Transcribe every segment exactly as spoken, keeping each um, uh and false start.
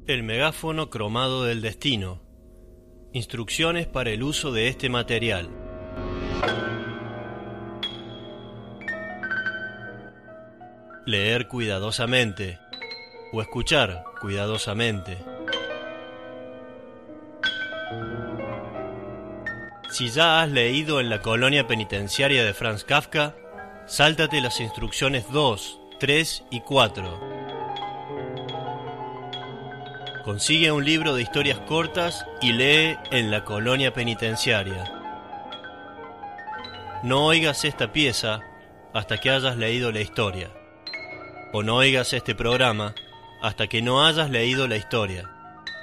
El megáfono cromado del destino. Instrucciones para el uso de este material. Leer cuidadosamente o escuchar cuidadosamente. Si ya has leído En la colonia penitenciaria de Franz Kafka, sáltate las instrucciones dos, tres y cuatro. Consigue un libro de historias cortas y lee En la colonia penitenciaria. No oigas esta pieza hasta que hayas leído la historia. O no oigas este programa hasta que no hayas leído la historia.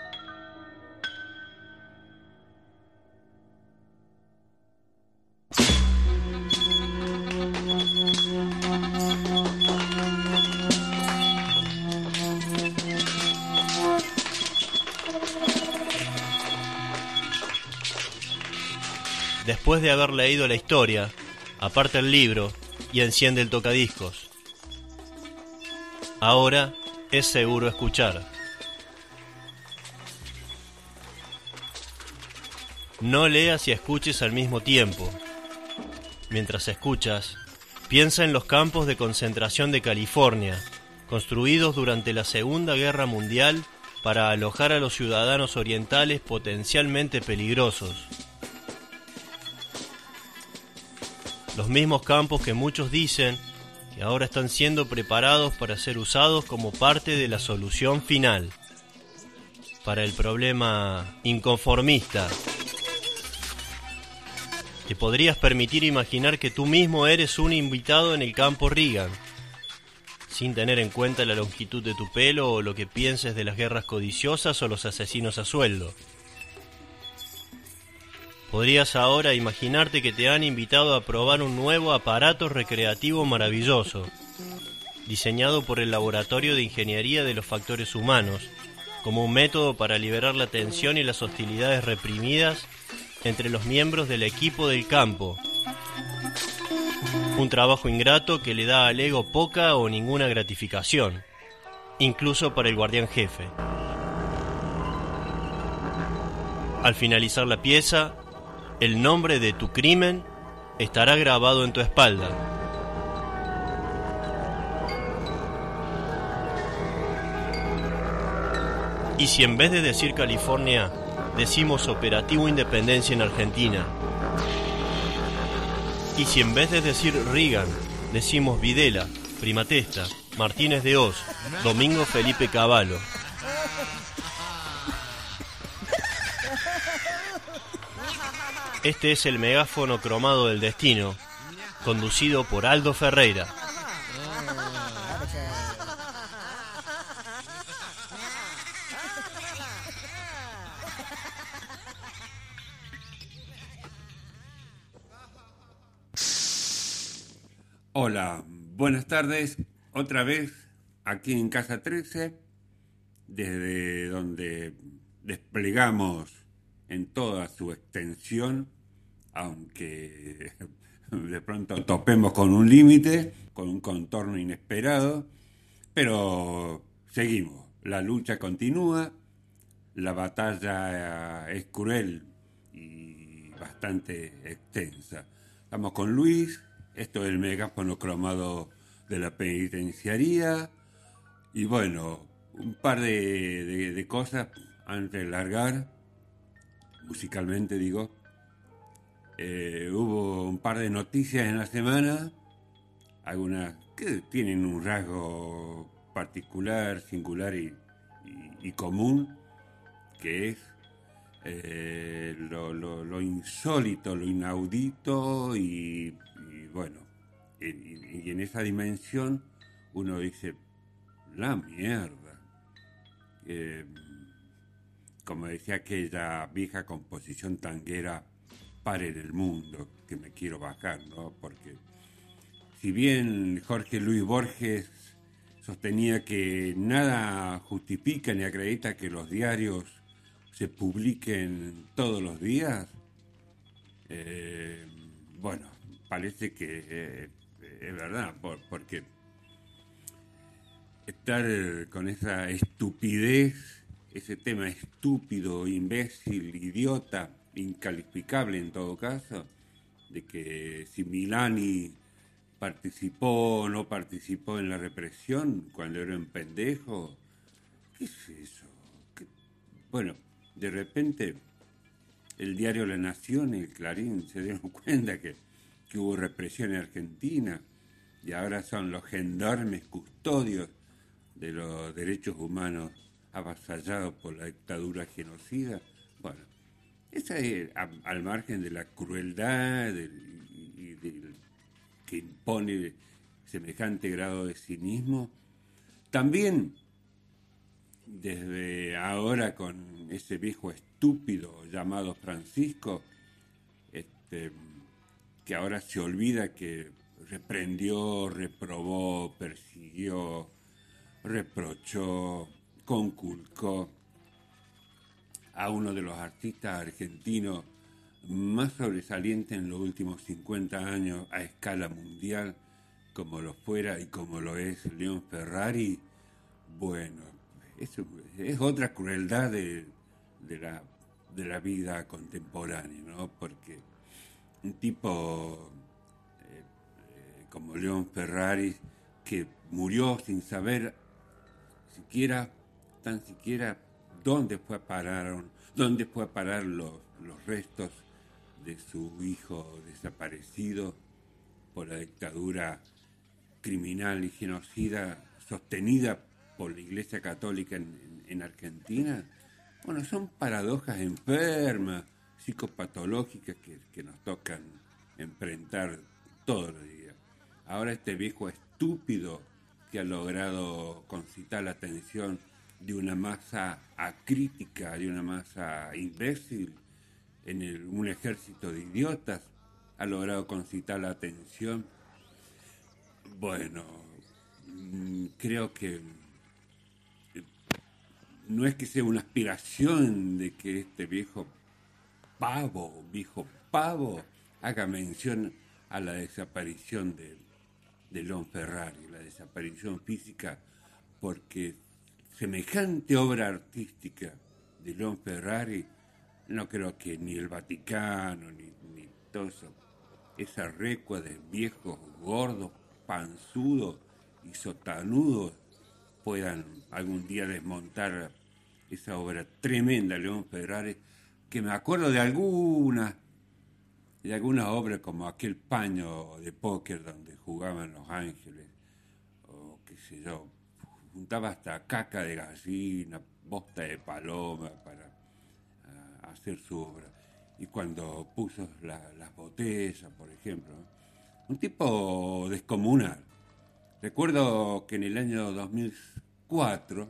Después de haber leído la historia, aparta el libro y enciende el tocadiscos. Ahora es seguro escuchar. No leas y escuches al mismo tiempo. Mientras escuchas, piensa en los campos de concentración de California, construidos durante la Segunda Guerra Mundial para alojar a los ciudadanos orientales potencialmente peligrosos. Los mismos campos que muchos dicen que ahora están siendo preparados para ser usados como parte de la solución final para el problema inconformista. Te podrías permitir imaginar que tú mismo eres un invitado en el campo Reagan, sin tener en cuenta la longitud de tu pelo o lo que pienses de las guerras codiciosas o los asesinos a sueldo. Podrías ahora imaginarte que te han invitado a probar un nuevo aparato recreativo maravilloso, diseñado por el Laboratorio de Ingeniería de los Factores Humanos, como un método para liberar la tensión y las hostilidades reprimidas entre los miembros del equipo del campo. Un trabajo ingrato que le da al ego poca o ninguna gratificación, incluso para el guardián jefe. Al finalizar la pieza, el nombre de tu crimen estará grabado en tu espalda. Y si en vez de decir California, decimos Operativo Independencia en Argentina. Y si en vez de decir Reagan, decimos Videla, Primatesta, Martínez de Hoz, Domingo Felipe Cavallo. Este es el megáfono cromado del destino, conducido por Aldo Ferreira. Hola, buenas tardes, otra vez aquí en Casa trece, desde donde desplegamos en toda su extensión, aunque de pronto topemos con un límite, con un contorno inesperado, pero seguimos, la lucha continúa, la batalla es cruel y bastante extensa. Estamos con Luis, esto es el megáfono cromado de la penitenciaría, y bueno, un par de, de, de cosas antes de largar, musicalmente digo. Eh, hubo un par de noticias en la semana, algunas que tienen un rasgo particular, singular y, y, y común, que es eh, lo, lo, lo insólito, lo inaudito y, y bueno, y, y, y en esa dimensión uno dice, la mierda. Eh, como decía aquella vieja composición tanguera, pare en el mundo, que me quiero bajar, ¿no? Porque si bien Jorge Luis Borges sostenía que nada justifica ni acredita que los diarios se publiquen todos los días, eh, bueno, parece que eh, es verdad, por, porque estar con esa estupidez ese tema estúpido, imbécil, idiota, incalificable en todo caso, de que si Milani participó o no participó en la represión cuando era un pendejo. ¿Qué es eso? ¿Qué? Bueno, de repente el diario La Nación y el Clarín se dieron cuenta que, que hubo represión en Argentina y ahora son los gendarmes custodios de los derechos humanos avasallados por la dictadura genocida. Bueno, esa es a, al margen de la crueldad de, y, y de, que impone semejante grado de cinismo. También desde ahora con ese viejo estúpido llamado Francisco, este, que ahora se olvida que reprendió, reprobó, persiguió, reprochó, conculcó a uno de los artistas argentinos más sobresalientes en los últimos cincuenta años a escala mundial, como lo fuera y como lo es León Ferrari. Bueno, eso es otra crueldad de, de, la, de la vida contemporánea, ¿no? Porque un tipo eh, eh, como León Ferrari, que murió sin saber siquiera, tan siquiera, dónde fue a parar, dónde fue a parar los, los restos de su hijo desaparecido por la dictadura criminal y genocida sostenida por la Iglesia Católica en, en, en Argentina. Bueno, son paradojas enfermas, psicopatológicas que, que nos tocan enfrentar todos los días. Ahora este viejo estúpido que ha logrado concitar la atención de una masa acrítica, de una masa imbécil, en el, un ejército de idiotas, ha logrado concitar la atención. Bueno, creo que no es que sea una aspiración de que este viejo pavo, viejo pavo, haga mención a la desaparición de, de León Ferrari, la desaparición física, porque semejante obra artística de León Ferrari, no creo que ni el Vaticano, ni, ni todo eso, esa recua de viejos gordos, panzudos y sotanudos puedan algún día desmontar esa obra tremenda de León Ferrari, que me acuerdo de algunas, de algunas obras como aquel paño de póker donde jugaban Los Ángeles, o qué sé yo, juntaba hasta caca de gallina, bosta de paloma para uh, hacer su obra. Y cuando puso la, las botellas, por ejemplo, ¿no? Un tipo descomunal. Recuerdo que en el año dos mil cuatro,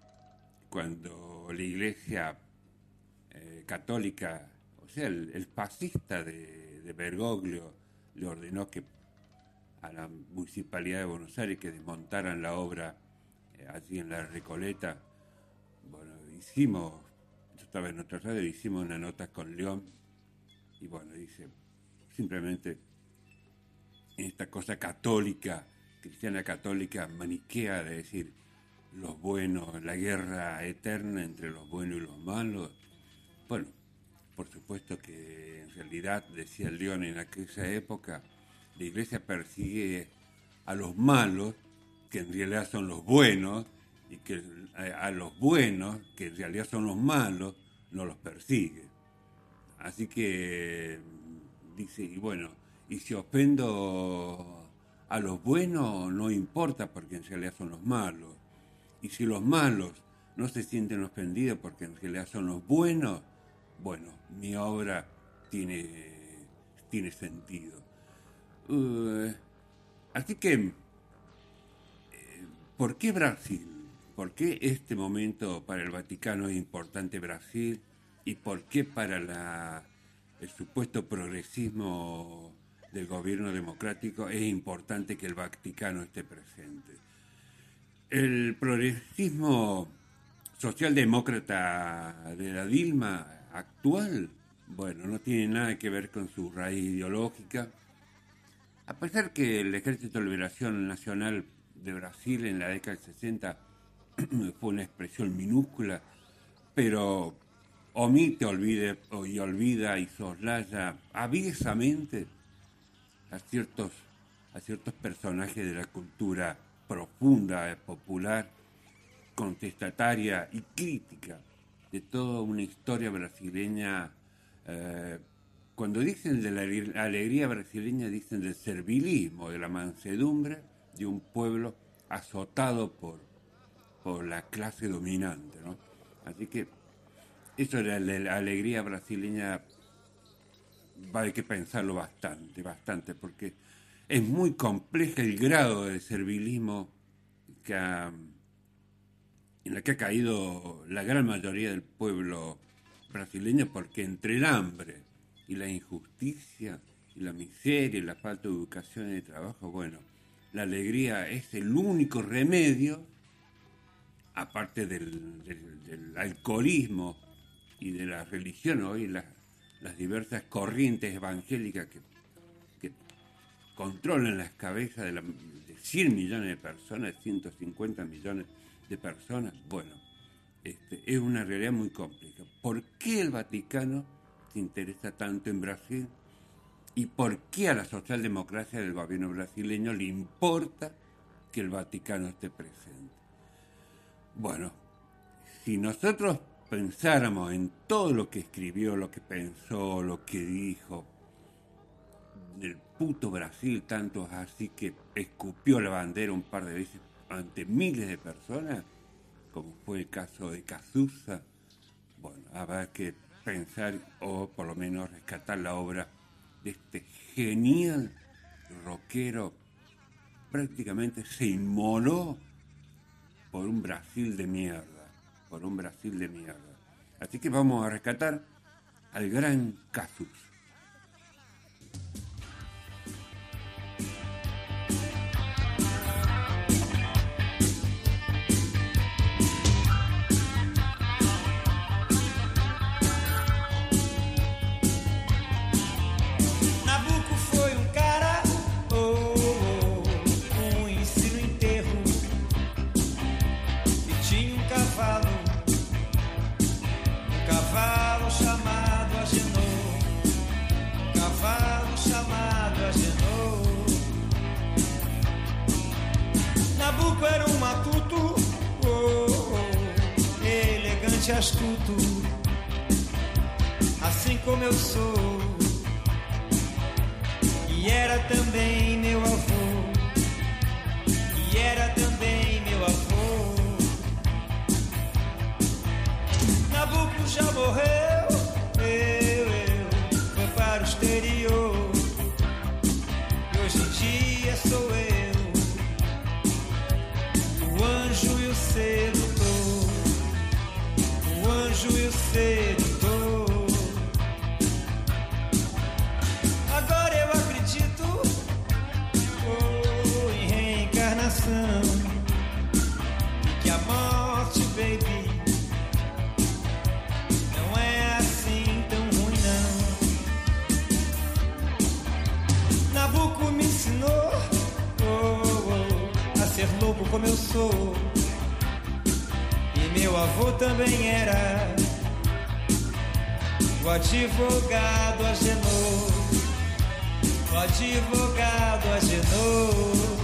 cuando la Iglesia eh, Católica, o sea, el, el fascista de, de Bergoglio, le ordenó que a la Municipalidad de Buenos Aires que desmontaran la obra eh, allí en la Recoleta. Bueno, hicimos, yo estaba en otra radio, hicimos una nota con León, y bueno, dice, simplemente en esta cosa católica, cristiana católica, maniquea, de decir, los buenos, la guerra eterna entre los buenos y los malos. Bueno, por supuesto que en realidad, decía León en aquella época, la Iglesia persigue a los malos, que en realidad son los buenos, y que a los buenos, que en realidad son los malos, no los persigue. Así que dice, y bueno, y si ofendo a los buenos, no importa, porque en realidad son los malos. Y si los malos no se sienten ofendidos porque en realidad son los buenos, bueno, mi obra tiene, tiene sentido. Uh, así que, eh, ¿por qué Brasil? ¿Por qué este momento para el Vaticano es importante Brasil? ¿Y por qué para la, el supuesto progresismo del gobierno democrático es importante que el Vaticano esté presente? El progresismo socialdemócrata de la Dilma actual, bueno, no tiene nada que ver con su raíz ideológica. A pesar que el Ejército de Liberación Nacional de Brasil en la década del sesenta fue una expresión minúscula pero omite, olvide, y olvida y soslaya aviesamente a ciertos, a ciertos personajes de la cultura profunda, popular, contestataria y crítica de toda una historia brasileña. Eh, cuando dicen de la alegría brasileña, dicen del servilismo, de la mansedumbre de un pueblo azotado por, por la clase dominante, ¿no? Así que eso de la, la alegría brasileña va a que pensarlo bastante, bastante, porque es muy compleja el grado de servilismo que ha, en la que ha caído la gran mayoría del pueblo brasileño, porque entre el hambre y la injusticia y la miseria y la falta de educación y de trabajo, bueno, la alegría es el único remedio, aparte del, del, del alcoholismo y de la religión hoy, la, las diversas corrientes evangélicas que, que controlan las cabezas de, la, de cien millones de personas, ciento cincuenta millones de personas. Bueno, este, es una realidad muy compleja. ¿Por qué el Vaticano se interesa tanto en Brasil? ¿Y por qué a la socialdemocracia del gobierno brasileño le importa que el Vaticano esté presente? Bueno, si nosotros pensáramos en todo lo que escribió, lo que pensó, lo que dijo del puto Brasil, tanto así que escupió la bandera un par de veces ante miles de personas, como fue el caso de Cazuza, bueno, habrá que pensar o por lo menos rescatar la obra de este genial rockero. Prácticamente se inmoló por un Brasil de mierda, por un Brasil de mierda. Así que vamos a rescatar al gran Cazuza. Astuto, assim como eu sou, e era também meu avô, e era também meu avô. Nabucco já morreu, eu, eu, foi para o exterior, e hoje em dia sou eu, o anjo e o sedutor. O anjo e o sedutor. Agora eu acredito oh, em reencarnação, e que a morte, baby, não é assim tão ruim não. Nabucco me ensinou oh, oh, a ser louco como eu sou. Meu avô também era o advogado Agenor, o advogado Agenor.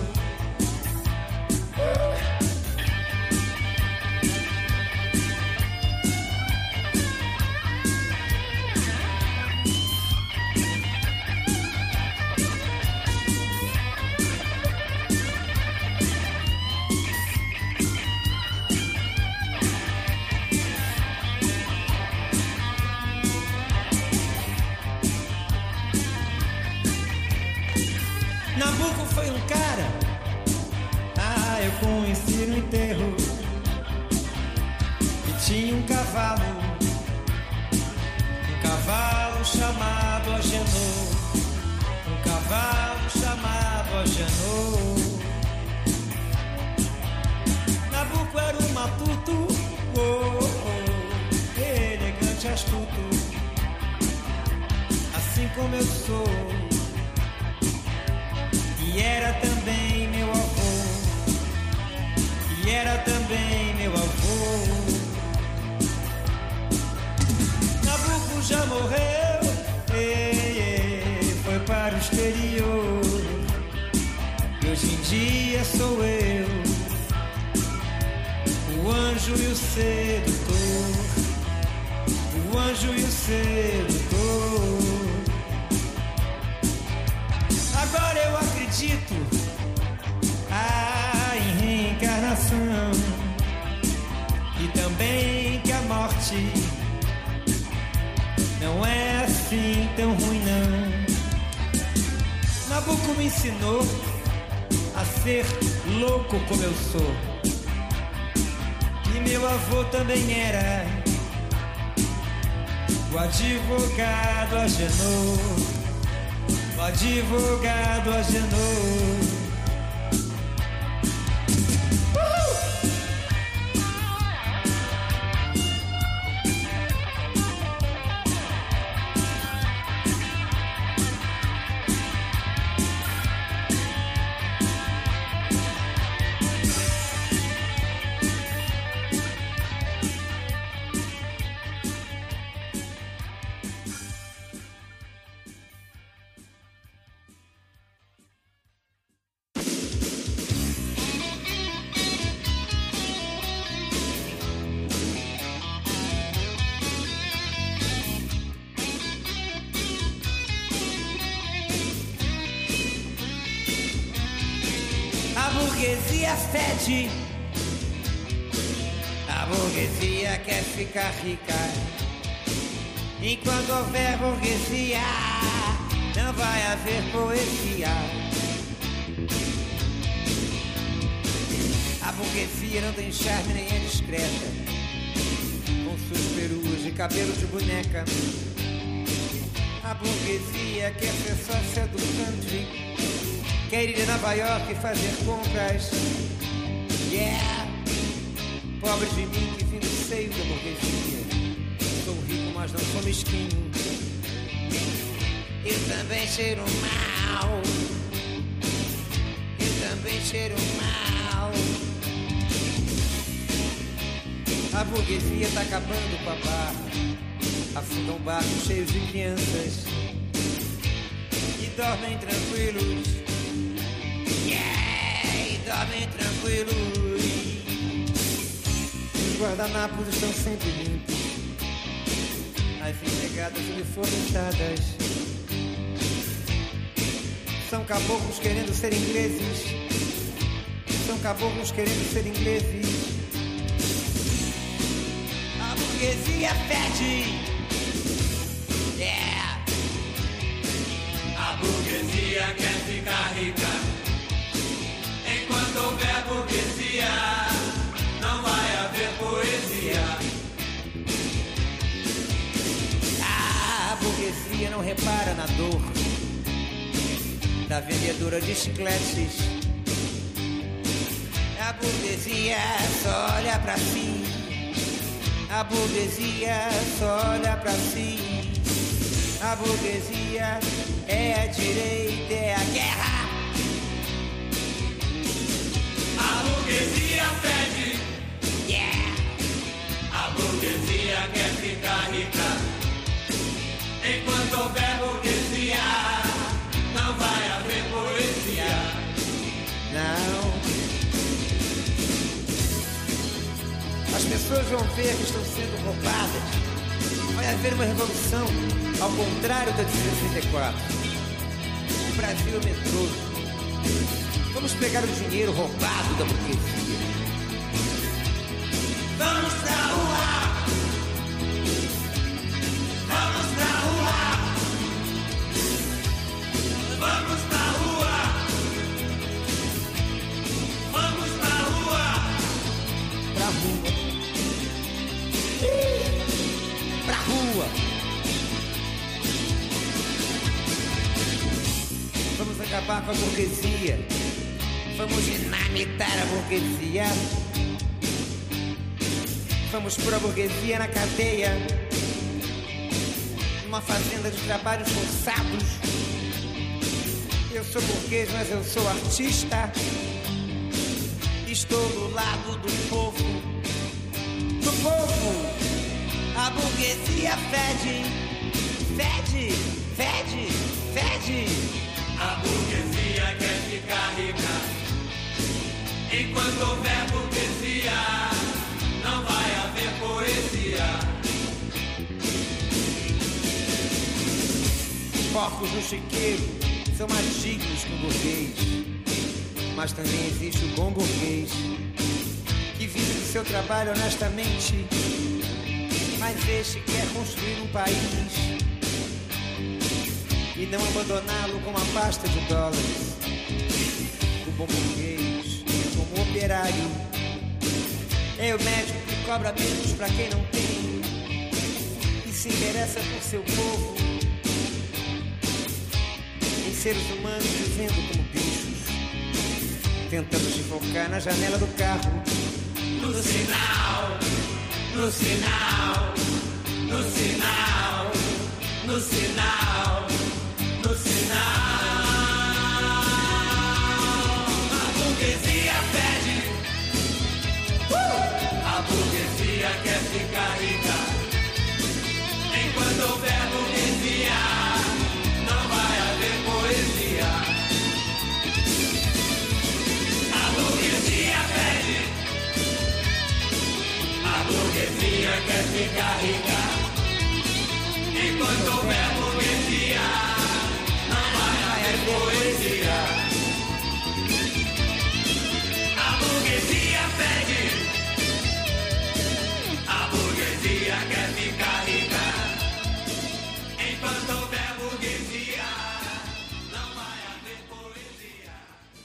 Nabucco foi um cara, ah, eu conheci no enterro, que tinha um cavalo, um cavalo chamado Agenor, um cavalo chamado Agenor. Nabucco era um matuto, oh, oh, elegante, astuto, assim como eu sou. E era também meu avô, e era também meu avô. hoje em dia sou eu, o anjo e o sedutor, o anjo e o sedutor. Agora eu acredito ah, em reencarnação e também que a morte não é assim tão ruim não. Nabucco me ensinou a ser louco como eu sou, e meu avô também era o advogado Agenor, o advogado Agenor. A burguesia fede, a burguesia quer ficar rica. Enquanto houver burguesia, não vai haver poesia. A burguesia não tem charme nem é discreta, com suas peruas e cabelo de boneca. A burguesia quer ser sócia do country, quer ir a Nova York e fazer compras. Yeah! Pobre de mim que vim do seio da burguesia. Sou rico, mas não sou mesquinho. Eu também cheiro mal. Eu também cheiro mal. A burguesia tá acabando com a barra. Afundam barcos cheios de crianças e dormem tranquilos. Yeah, e dormem tranquilos. Os guardanapos estão sempre limpos, as empregadas uniformizadas são caboclos querendo ser ingleses. São caboclos querendo ser ingleses. A burguesia pede. Yeah. A burguesia quer ficar rica. Enquanto houver burguesia, não vai haver poesia. A burguesia não repara na dor da vendedora de chicletes. A burguesia só olha pra si. A burguesia só olha pra si. A burguesia é a direita, é a guerra. A burguesia pede. Yeah. A burguesia quer ficar rica. Enquanto houver burguesia, não vai haver poesia. Não. As pessoas vão ver que estão sendo roubadas. Vai haver uma revolução, ao contrário da de sessenta e quatro. O Brasil é medroso. Vamos pegar o dinheiro roubado da burguesia. Vamos pra rua! Vamos pra rua! Vamos pra rua! Vamos pra rua! Pra rua. Pra rua. Vamos acabar com a burguesia. Vamos dinamitar a burguesia. Vamos pôr a burguesia na cadeia, numa fazenda de trabalhos forçados. Eu sou burguês, mas eu sou artista. Estou do lado do povo. Do povo. A burguesia fede. Fede, fede, fede. A burguesia quer ficar rica. Enquanto houver burguesia, não vai haver poesia. Porcos no chiqueiro são mais dignos que o burguês, mas também existe o bom burguês que vive do seu trabalho honestamente, mas este quer construir um país e não abandoná-lo com uma pasta de dólares. O bom burguês é como o operário, é o médico que cobra menos para quem não tem e se interessa por seu povo, em seres humanos vivendo como bichos, tentando se focar na janela do carro. No sinal, no sinal, no sinal, no sinal, no sinal. A burguesia pede, uh! A burguesia quer ficar rica. Enquanto houver burguesia, não vai haver poesia. A burguesia pede, a burguesia quer ficar rica. Enquanto houver burguesia, não vai haver poesia. A burguesia pede, a burguesia quer ficar rica. Enquanto houver burguesia, não vai haver poesia.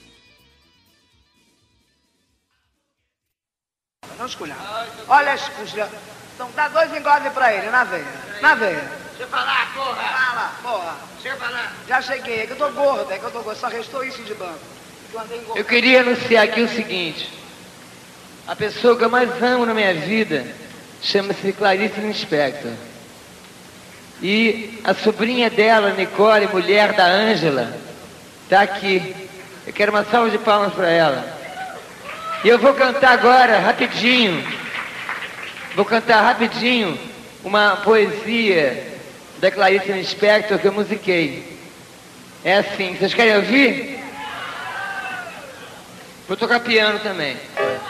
Não escolha. Olha, escolha. Então dá dois engordes pra ele, na veia. Na veia. Deixa eu falar, porra! Fala, porra. Deixa eu falar. Já cheguei, é que eu tô gordo, é que eu tô gordo. Só restou isso de banco. Eu andei engordado. Eu queria anunciar aqui o seguinte. A pessoa que eu mais amo na minha vida chama-se Clarice Lispector. E a sobrinha dela, Nicole, mulher da Ângela, tá aqui. Eu quero uma salva de palmas pra ela. E eu vou cantar agora, rapidinho. Vou cantar rapidinho uma poesia da Clarice Lispector que eu musiquei. É assim, vocês querem ouvir? Vou tocar piano também.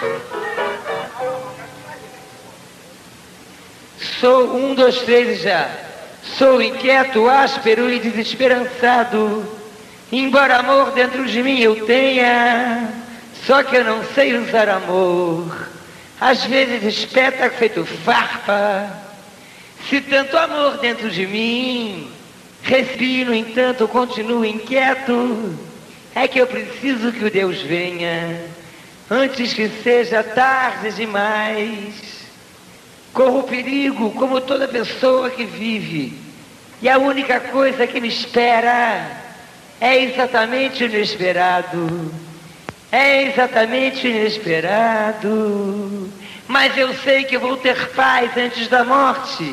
Sou um, dois, três e já. Sou inquieto, áspero e desesperançado. Embora amor dentro de mim eu tenha, só que eu não sei usar amor. Às vezes espeta feito farpa. Se tanto amor dentro de mim, respiro, entanto, continuo inquieto. É que eu preciso que o Deus venha antes que seja tarde demais. Corro perigo como toda pessoa que vive, e a única coisa que me espera é exatamente o inesperado. É exatamente o inesperado. Mas eu sei que vou ter paz antes da morte.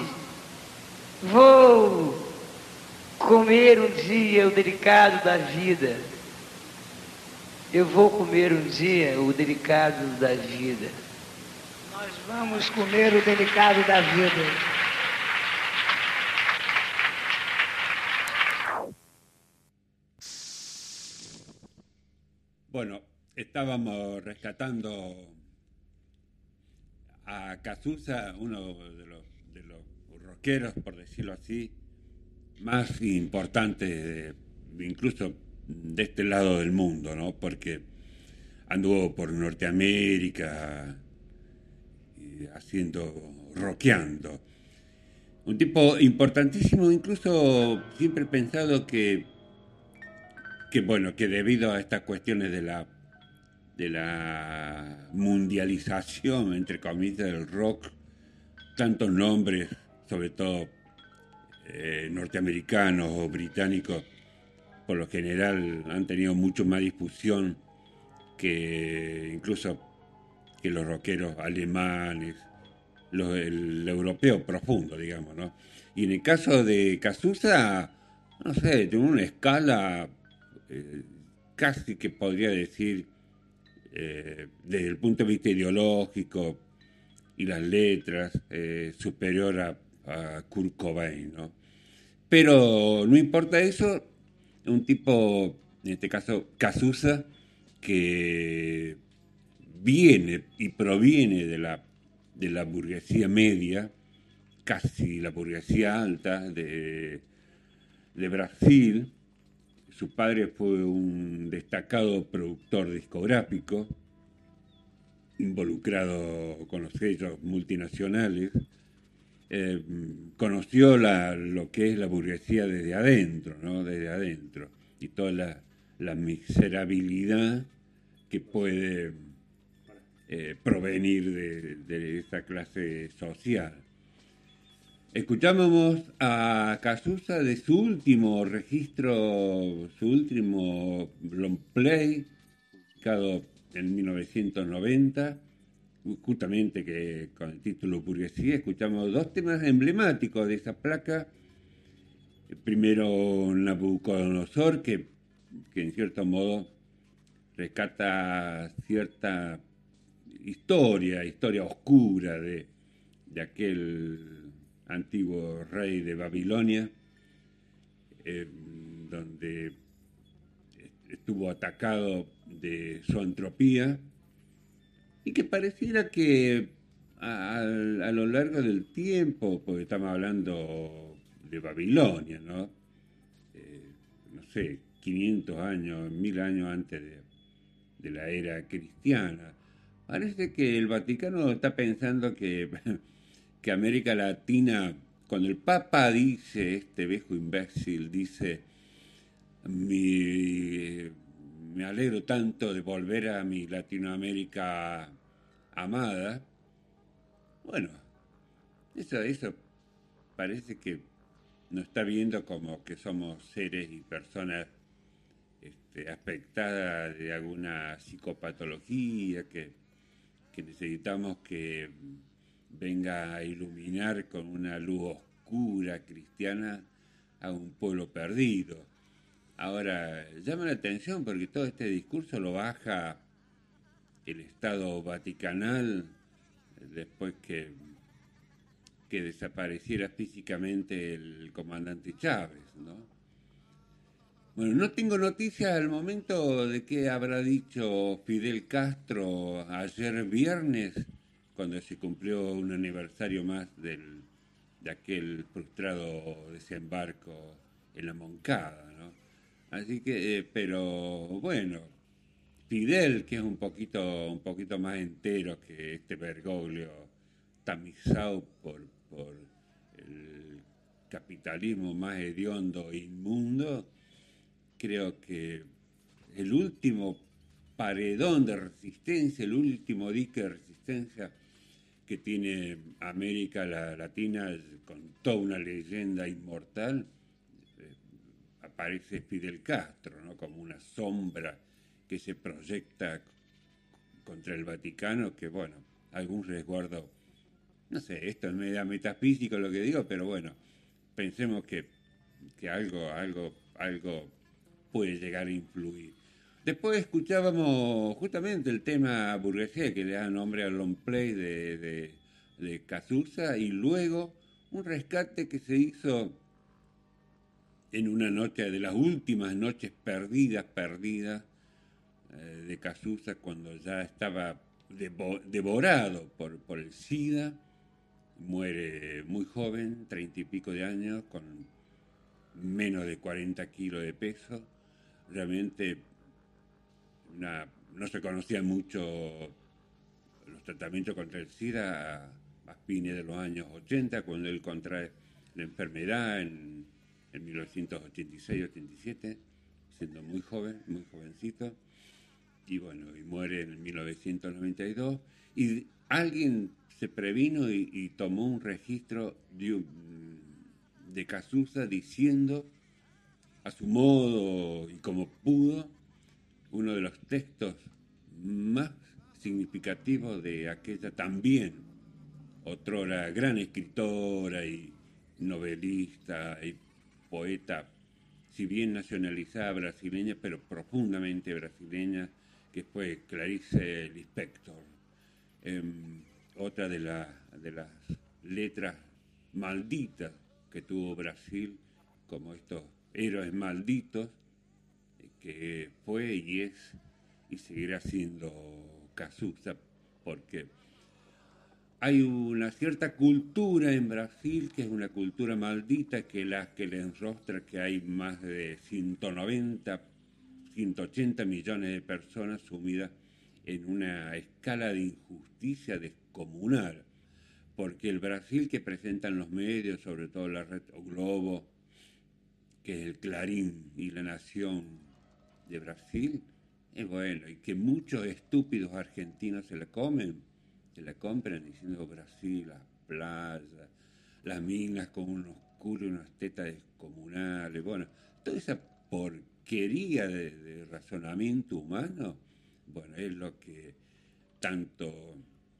Vou comer um dia o delicado da vida. Eu vou comer um dia o delicado da vida. Nós vamos comer o delicado da vida. Bueno, estábamos rescatando a Cazuza, uno de los, de los rockeros, por decirlo así, más importantes, de, incluso de este lado del mundo, ¿no? Porque anduvo por Norteamérica y haciendo, rockeando. Un tipo importantísimo, incluso siempre he pensado que, que bueno, que debido a estas cuestiones de la de la mundialización, entre comillas, del rock, tantos nombres, sobre todo eh, norteamericanos o británicos, por lo general han tenido mucho más difusión que incluso que los rockeros alemanes, los, el europeo profundo, digamos, ¿no? Y en el caso de Cazuza, no sé, tiene una escala eh, casi que podría decir, Eh, desde el punto de vista ideológico y las letras, eh, superior a, a Kurt Cobain, ¿no? Pero no importa eso, un tipo, en este caso Cazuza, que viene y proviene de la, de la burguesía media, casi la burguesía alta de, de Brasil. Su padre fue un destacado productor discográfico, involucrado con los sellos multinacionales. Eh, conoció la, lo que es la burguesía desde adentro, ¿no? Desde adentro, y toda la, la miserabilidad que puede eh, provenir de, de esta clase social. Escuchábamos a Cazuza de su último registro, su último long play, publicado en mil novecientos noventa, justamente que con el título Burguesía. Escuchamos dos temas emblemáticos de esa placa. Primero Nabucodonosor, que, que en cierto modo rescata cierta historia, historia oscura de, de aquel antiguo rey de Babilonia, eh, donde estuvo atacado de zoantropía, y que pareciera que a, a lo largo del tiempo, porque estamos hablando de Babilonia, ¿no? Eh, no sé, quinientos años, mil años antes de, de la era cristiana, parece que el Vaticano está pensando que, que América Latina, cuando el Papa dice, este viejo imbécil, dice, mi, me alegro tanto de volver a mi Latinoamérica amada. Bueno, eso, eso parece que nos está viendo como que somos seres y personas este, afectadas de alguna psicopatología, que, que necesitamos que venga a iluminar con una luz oscura cristiana a un pueblo perdido. Ahora, llama la atención porque todo este discurso lo baja el Estado Vaticanal después que, que desapareciera físicamente el comandante Chávez, ¿no? Bueno, no tengo noticias al momento de qué habrá dicho Fidel Castro ayer viernes, cuando se cumplió un aniversario más del, de aquel frustrado desembarco en la Moncada, ¿no? Así que, eh, pero bueno, Fidel, que es un poquito, un poquito más entero que este Bergoglio tamizado por, por el capitalismo más hediondo e inmundo, creo que el último paredón de resistencia, el último dique de resistencia que tiene América Latina, con toda una leyenda inmortal, eh, aparece Fidel Castro, ¿no? Como una sombra que se proyecta contra el Vaticano, que bueno, algún resguardo, no sé, esto es medio metafísico lo que digo, pero bueno, pensemos que, que algo, algo, algo puede llegar a influir. Después escuchábamos justamente el tema Burguesía, que le da nombre al long play de, de, de Cazuza, y luego un rescate que se hizo en una noche de las últimas noches perdidas, perdidas, eh, de Cazuza, cuando ya estaba devo, devorado por, por el SIDA. Muere muy joven, treinta y pico de años, con menos de cuarenta kilos de peso. Realmente una, no se conocían mucho los tratamientos contra el SIDA a, a fines de los años ochenta, cuando él contrae la enfermedad en, en mil novecientos ochenta y seis ochenta y siete, siendo muy joven, muy jovencito, y bueno, y muere en mil novecientos noventa y dos, y alguien se previno y, y tomó un registro de, de Cazuza diciendo, a su modo y como pudo, uno de los textos más significativos de aquella también otrora gran escritora y novelista y poeta, si bien nacionalizada brasileña, pero profundamente brasileña, que fue Clarice Lispector. Eh, otra de, la, de las letras malditas que tuvo Brasil, como estos héroes malditos, que fue y es y seguirá siendo Cazuza, porque hay una cierta cultura en Brasil que es una cultura maldita, que la que le enrostra que hay más de ciento noventa, ciento ochenta millones de personas sumidas en una escala de injusticia descomunal, porque el Brasil que presentan los medios, sobre todo la red O Globo, que es el Clarín y La Nación de Brasil, es bueno, y que muchos estúpidos argentinos se la comen, se la compran diciendo Brasil, las playas, las minas con unos culos y unas tetas descomunales, bueno, toda esa porquería de, de razonamiento humano, bueno, es lo que tanto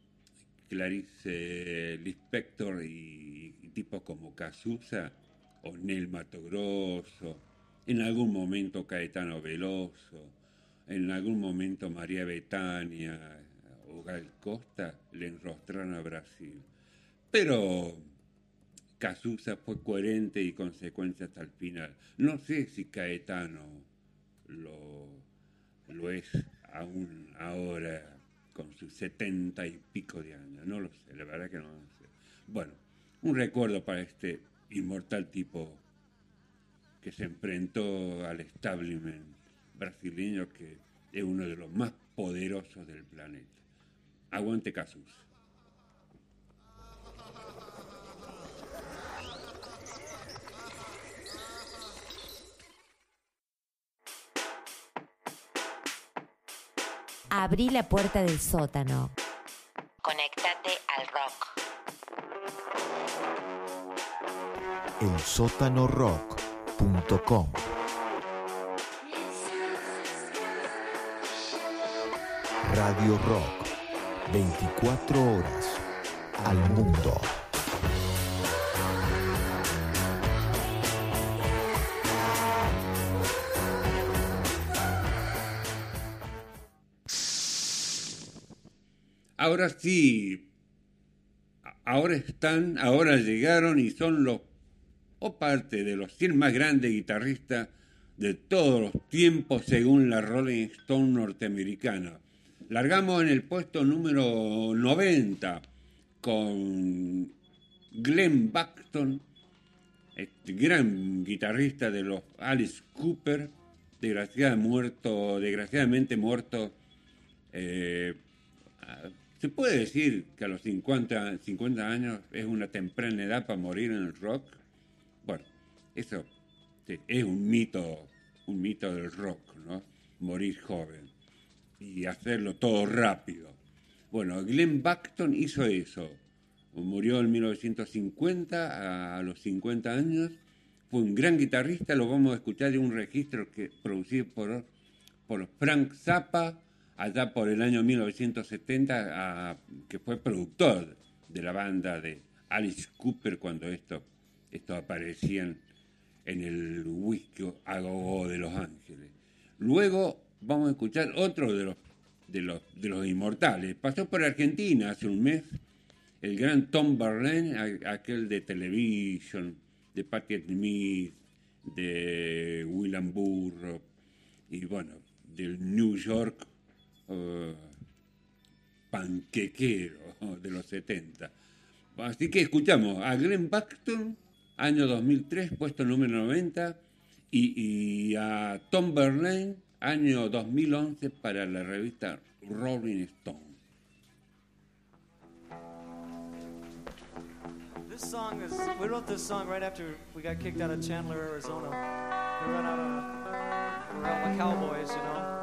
Clarice Lispector y, y tipos como Cazuza o Nel Mato Grosso, en algún momento Caetano Veloso, en algún momento María Bethania o Gal Costa le enrostraron a Brasil. Pero Cazuza fue coherente y consecuente hasta el final. No sé si Caetano lo, lo es aún ahora con sus setenta y pico de años, no lo sé, la verdad que no lo sé. Bueno, un recuerdo para este inmortal tipo que se enfrentó al establishment brasileño, que es uno de los más poderosos del planeta. Aguante Cazuza. Abrí la puerta del sótano. Conéctate al rock. el sótano rock punto com. Radio Rock, veinticuatro horas al mundo. Ahora sí, ahora están, ahora llegaron y son los, o parte de los cien más grandes guitarristas de todos los tiempos según la Rolling Stone norteamericana. Largamos en el puesto número noventa con Glenn Buxton, este gran guitarrista de los Alice Cooper, desgraciadamente muerto, desgraciadamente muerto eh, se puede decir que a los cincuenta, cincuenta años es una temprana edad para morir en el rock. Bueno, eso sí, es un mito, un mito del rock, ¿no? Morir joven y hacerlo todo rápido. Bueno, Glenn Buxton hizo eso. Murió en mil novecientos cincuenta, a los cincuenta años. Fue un gran guitarrista, lo vamos a escuchar de un registro que producido por, por Frank Zappa, allá por el año mil novecientos setenta, a, que fue productor de la banda de Alice Cooper cuando estos esto aparecían en el Whisky a Go-Go de Los Ángeles. Luego vamos a escuchar otro de los, de los, de los inmortales. Pasó por Argentina hace un mes el gran Tom Verlaine, aquel de Television, de Patti Smith, de William Burroughs y bueno, del New York Uh, panquequero de los setenta. Así que escuchamos a Glenn Buxton, año dos mil tres, puesto número noventa, y, y a Tom Verlaine, año dos mil once, para la revista Rolling Stone. This song is, we wrote this song right after we got kicked out of Chandler, Arizona. We ran out of, we were out with Cowboys, you know.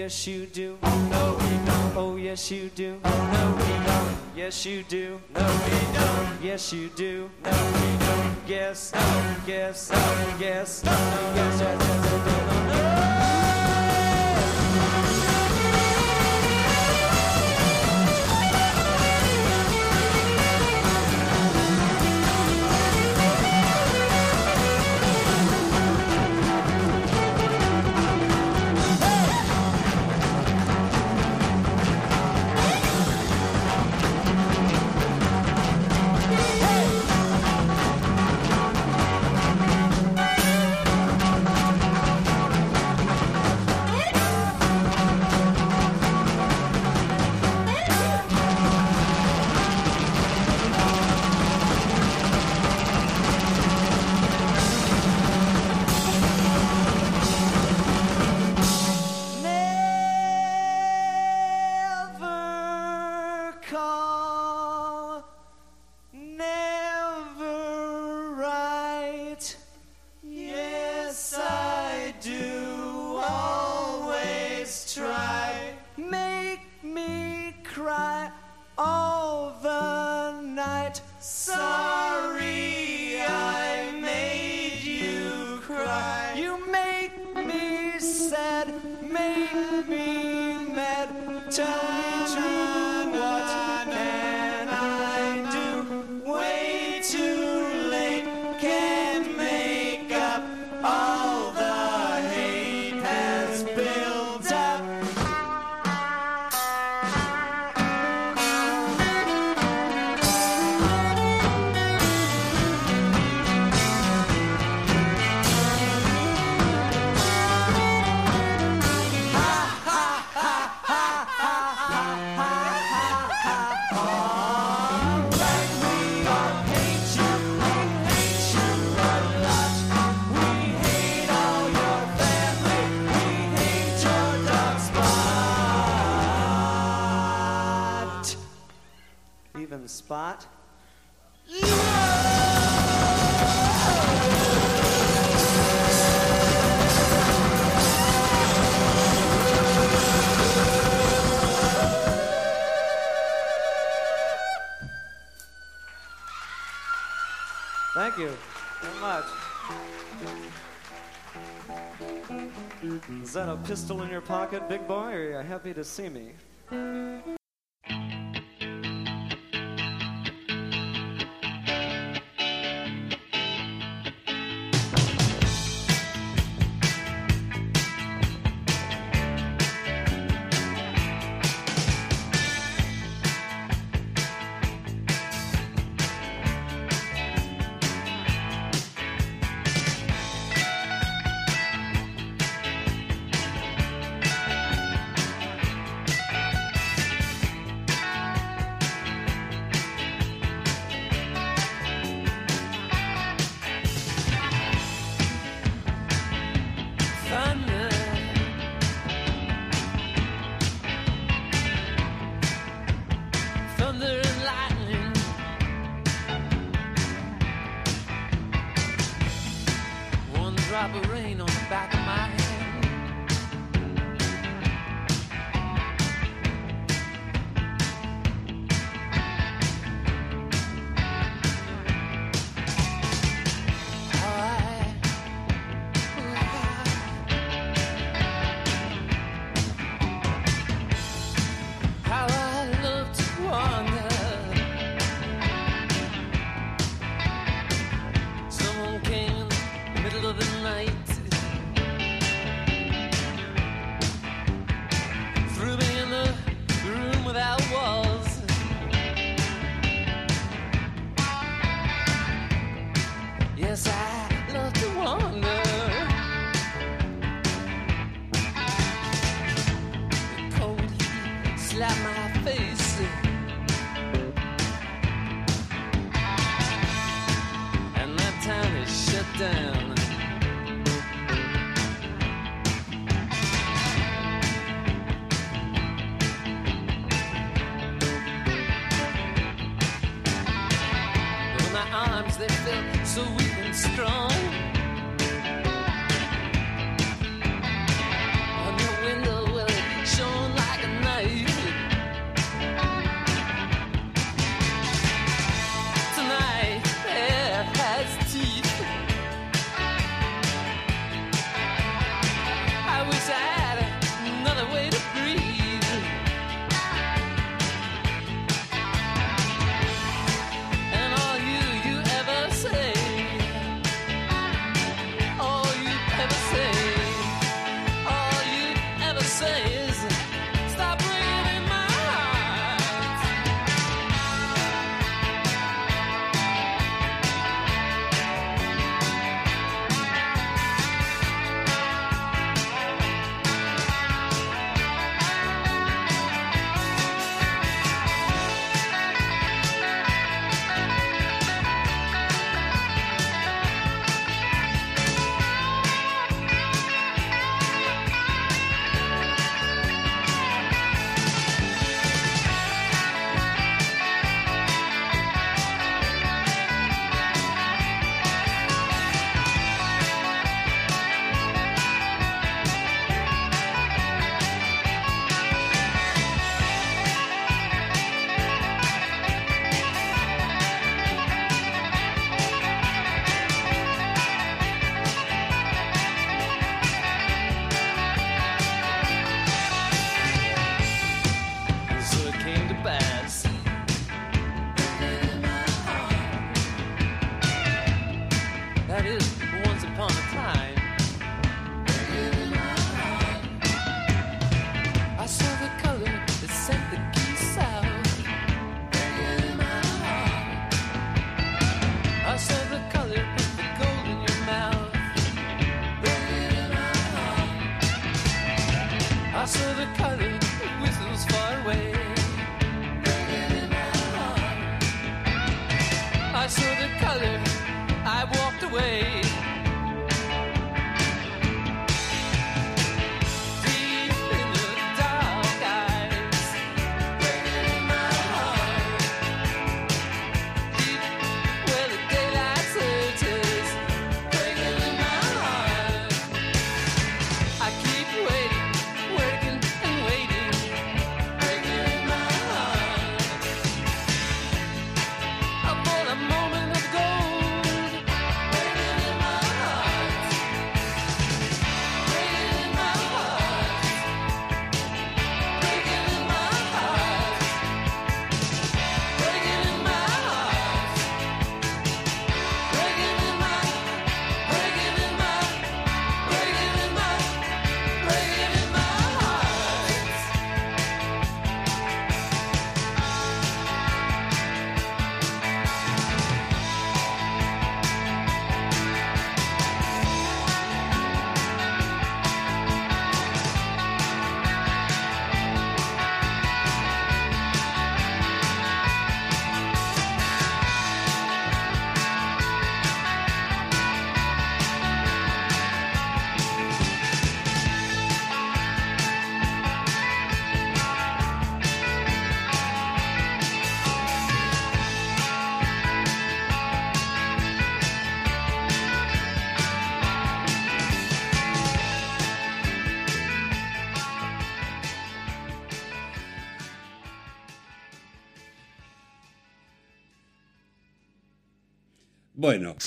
yes you do. No, we don't. Oh, yes you do. No, we don't. Yes you do. No, we don't. Yes you do. No, we don't. Yes, no, yes, no, yes, no, yes, yes, yes, no, no, no. Spot. Thank you very much. Is that a pistol in your pocket, big boy, or are you happy to see me? They felt so weak and strong. On the window, well, it I saw the colored whistles far away. I saw the color, I walked away. Bueno,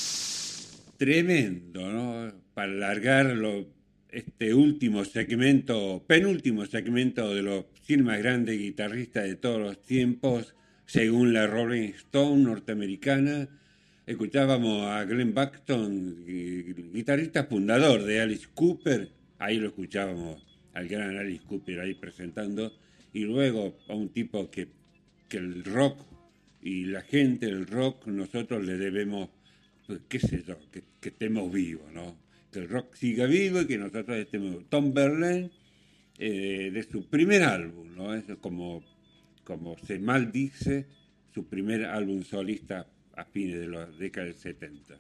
tremendo, ¿no? Para alargarlo, este último segmento, penúltimo segmento de los cien más grandes guitarristas de todos los tiempos, según la Rolling Stone norteamericana, escuchábamos a Glenn Buxton, guitarrista fundador de Alice Cooper, ahí lo escuchábamos al gran Alice Cooper ahí presentando, y luego a un tipo que, que el rock y la gente del rock, nosotros le debemos, pues, qué sé yo, que, que estemos vivos, ¿no? Que el rock siga vivo y que nosotros estemos vivos. Tom Verlaine, eh, de su primer álbum, ¿no? Es como, como se maldice, su primer álbum solista a fines de la década del setenta.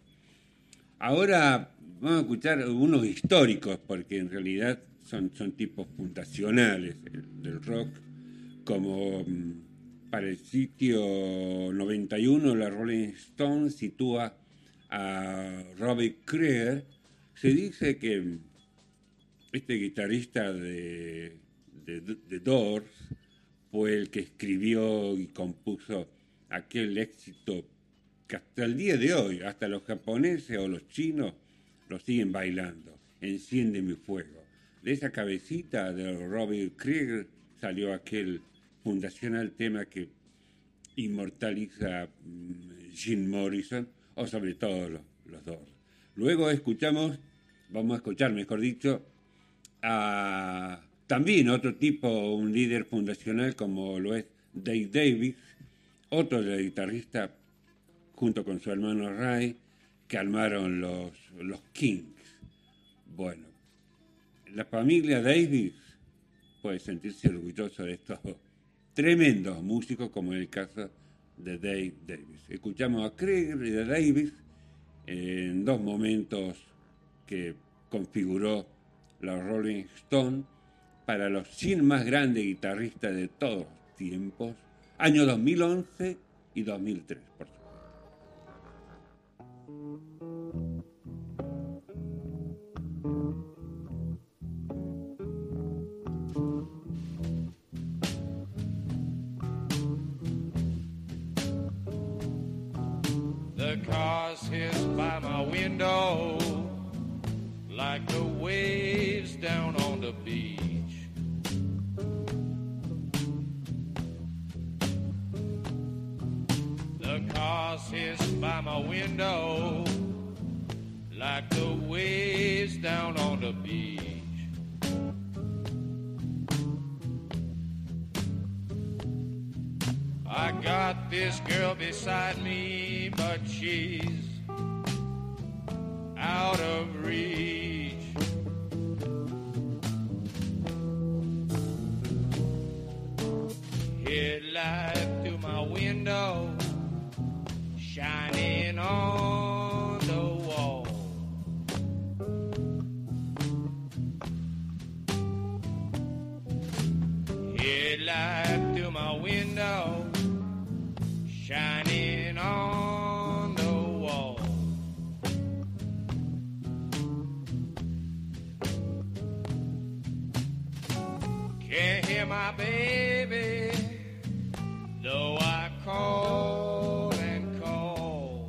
Ahora vamos a escuchar unos históricos, porque en realidad son, son tipos fundacionales del rock, como... Para el sitio noventa y uno, la Rolling Stone sitúa a Robbie Krieger. Se dice que este guitarrista de, de, de Doors fue el que escribió y compuso aquel éxito que hasta el día de hoy, hasta los japoneses o los chinos lo siguen bailando, Enciende mi fuego. De esa cabecita de Robbie Krieger salió aquel fundacional tema que inmortaliza Jim Morrison, o sobre todo los, los dos. Luego escuchamos, vamos a escuchar, mejor dicho, a también otro tipo, un líder fundacional como lo es Dave Davis, otro de guitarrista junto con su hermano Ray, que armaron los, los Kings. Bueno, la familia Davis puede sentirse orgullosa de estos tremendos músicos, como en el caso de Dave Davis. Escuchamos a Krieger y a Davis en dos momentos que configuró la Rolling Stone para los cien más grandes guitarristas de todos los tiempos, años dos mil once y dos mil tres, por supuesto. The cars hiss by my window like the waves down on the beach. The cars hiss by my window like the waves down on the beach. I got this girl beside me, but she's out of reach. Headlight through my window, shining on the wall. Can't hear my baby, though I call and call.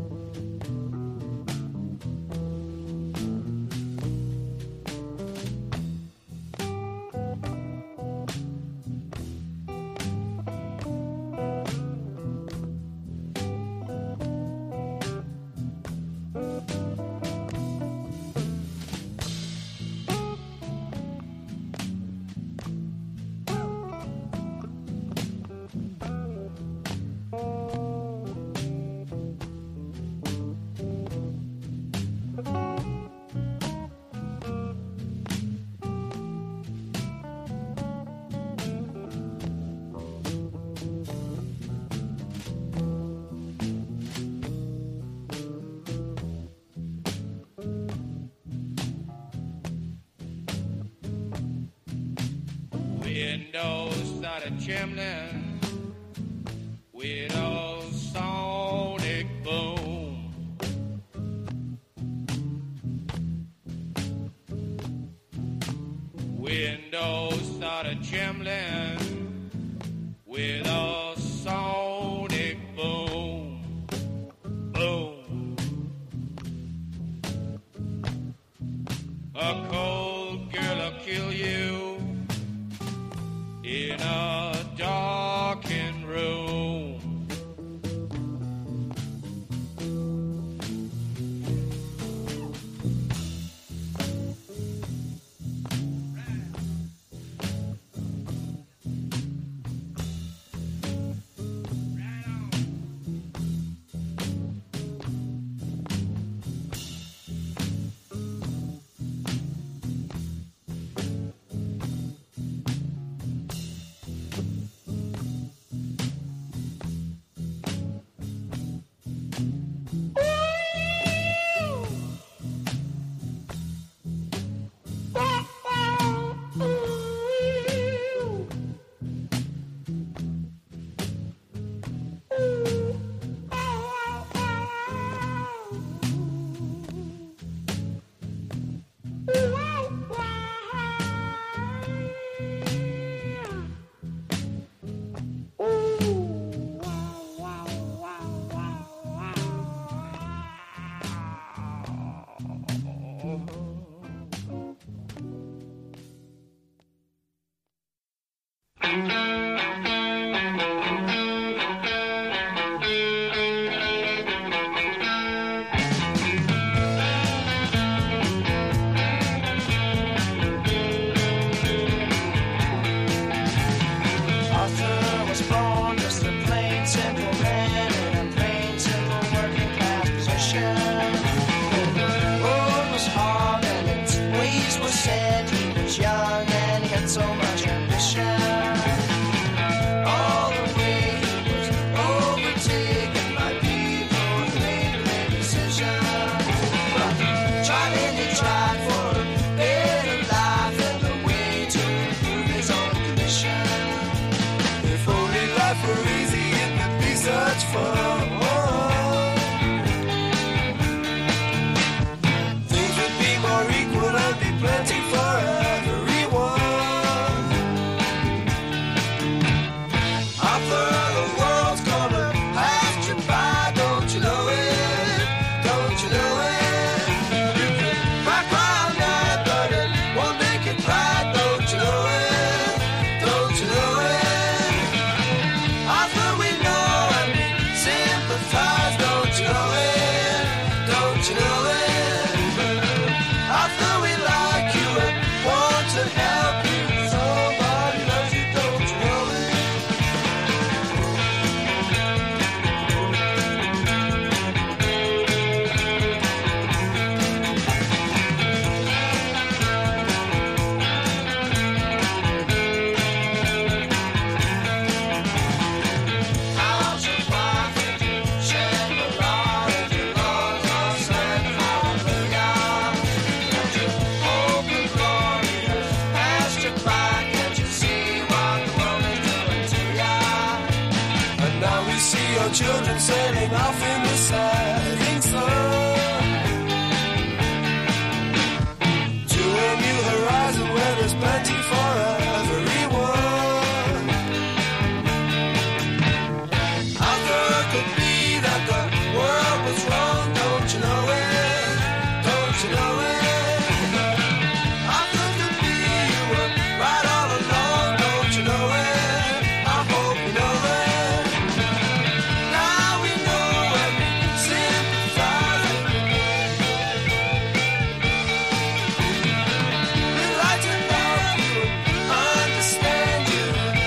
Windows started trembling with a sonic boom. Windows started trembling with a sonic boom. Boom. A cold girl'll kill you in a darkened room. Say our children sailing off in the setting sun to a new horizon where there's plenty for everyone. I thought it could be that the world was wrong, don't you know it? Don't you know it? I thought it could be you were right all along, don't you know it? I hope you know it. Now we know and we sympathize. We like to help you and understand you.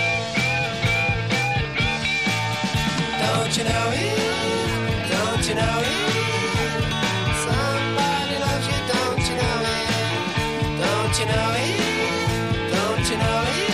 Don't you know it? Don't you know it? Somebody loves you, don't you know it? Don't you know it? Don't you know it?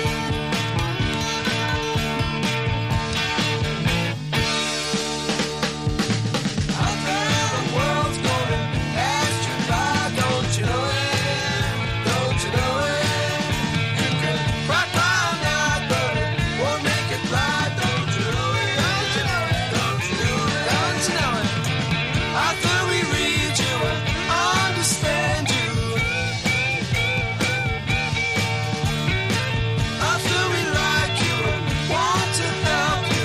Out there the world's gonna pass you by, don't you know it? Don't you know it? You can crack on that, but it won't make it right, don't you know it? Don't you know it? Don't you know it? Don't you know it? After we read you and understand you, after we like you and want to help you,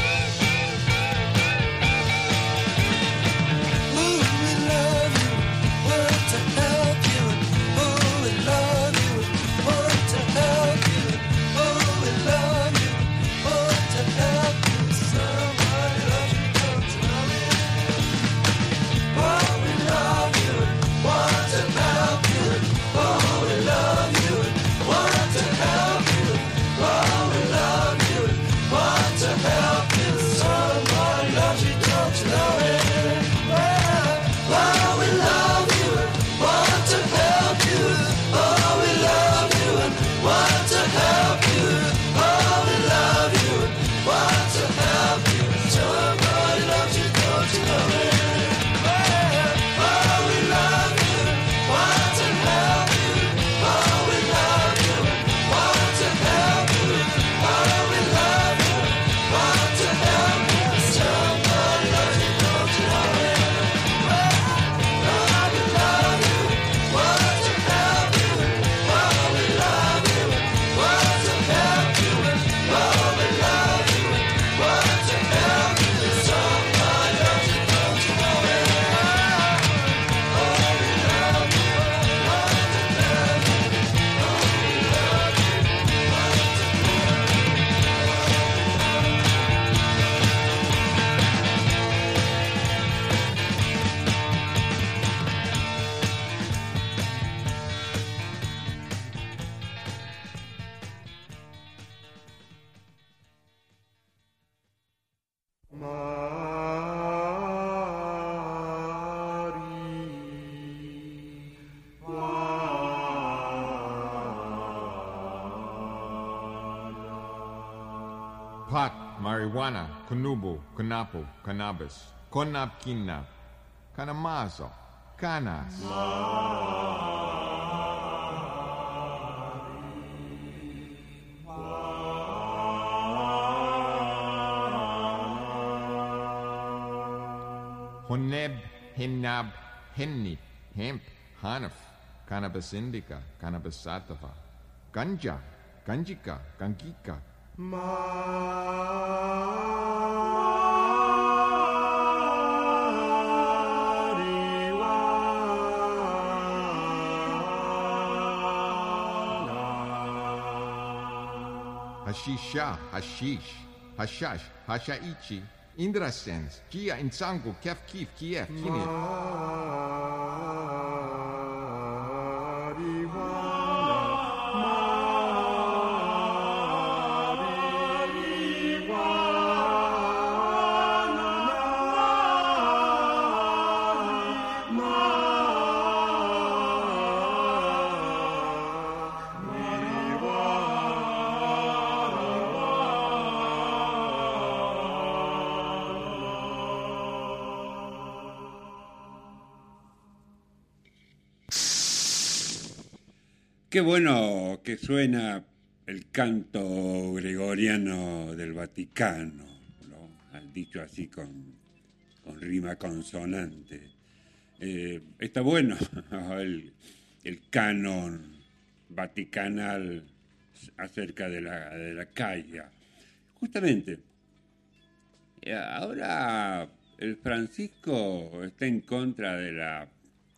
ooh, we love you, want to help you, ooh, we love you, want to help you, ooh, we love you, want to help you. Somebody loves you, don't you know it? Oh, we love you, want to help you. Oh, we love you, want to help you. Oh, we love you, want to help you. Somebody loves you, don't you know it? Oh, we love you, want to help you. Oh, we love you, want to help you. Oh, we love you, want to help you. Somebody loves you, don't you know it? Oh, we love you, want to help you. Oh, we love you, want to help you. Oh, we love you, want to help you. Somebody loves you, don't you know it? Oh, we love you, want to help you. Oh, we love you, want to help you. Oh, we love you, want to help you. Somebody loves you, don't you know it? Oh, we love you, want to help you. Oh, we love you, want to Pot, marijuana, kunubu, kunapu, cannabis, konapkinap, kanamazo, canas. Honeb, hinab, henni, hemp, hanaf, cannabis indica, cannabis sativa, ganja, ganjika, gangika. Hashisha, hashish, hashash, hashaichi, indrasens, kia insangu, kef kif, kief, kinit. Qué bueno que suena el canto gregoriano del Vaticano, ¿no? Al dicho así con, con rima consonante. Eh, está bueno el, el canon vaticanal acerca de la, de la calle. Justamente, ahora el Francisco está en contra de la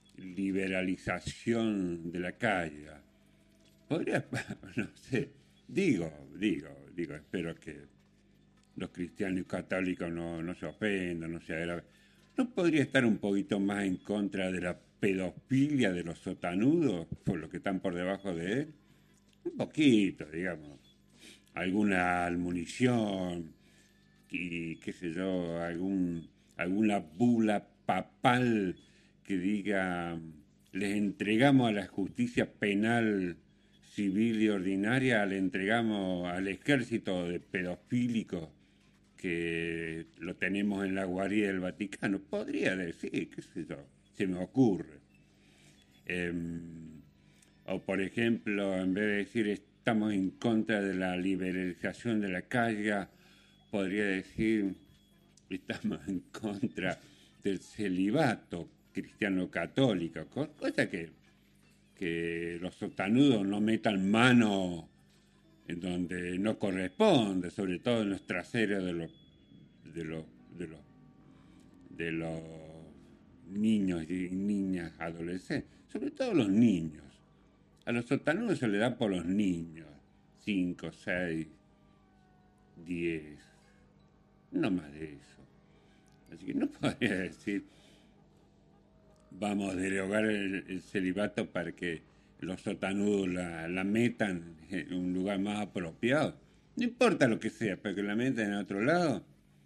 liberalización de la calle. Podría, no sé, digo, digo, digo, espero que los cristianos y católicos no, no se ofendan, no se agraven. ¿No podría estar un poquito más en contra de la pedofilia de los sotanudos, por los que están por debajo de él? Un poquito, digamos. Alguna admonición, y qué sé yo, algún, alguna bula papal que diga, les entregamos a la justicia penal, civil y ordinaria, le entregamos al ejército de pedofílicos que lo tenemos en la guarida del Vaticano. Podría decir, qué sé yo, se me ocurre. Eh, o por ejemplo, en vez de decir estamos en contra de la liberalización de la calle, podría decir estamos en contra del celibato cristiano-católico, cosa que, que los sotanudos no metan mano en donde no corresponde, sobre todo en los traseros de los de los de los de los niños y niñas adolescentes, sobre todo los niños. A los sotanudos se le da por los niños, cinco, seis, diez, no más de eso. Así que no podría decir vamos a derogar el, el celibato para que los sotanudos la, la metan en un lugar más apropiado. No importa lo que sea, pero que la metan en otro lado.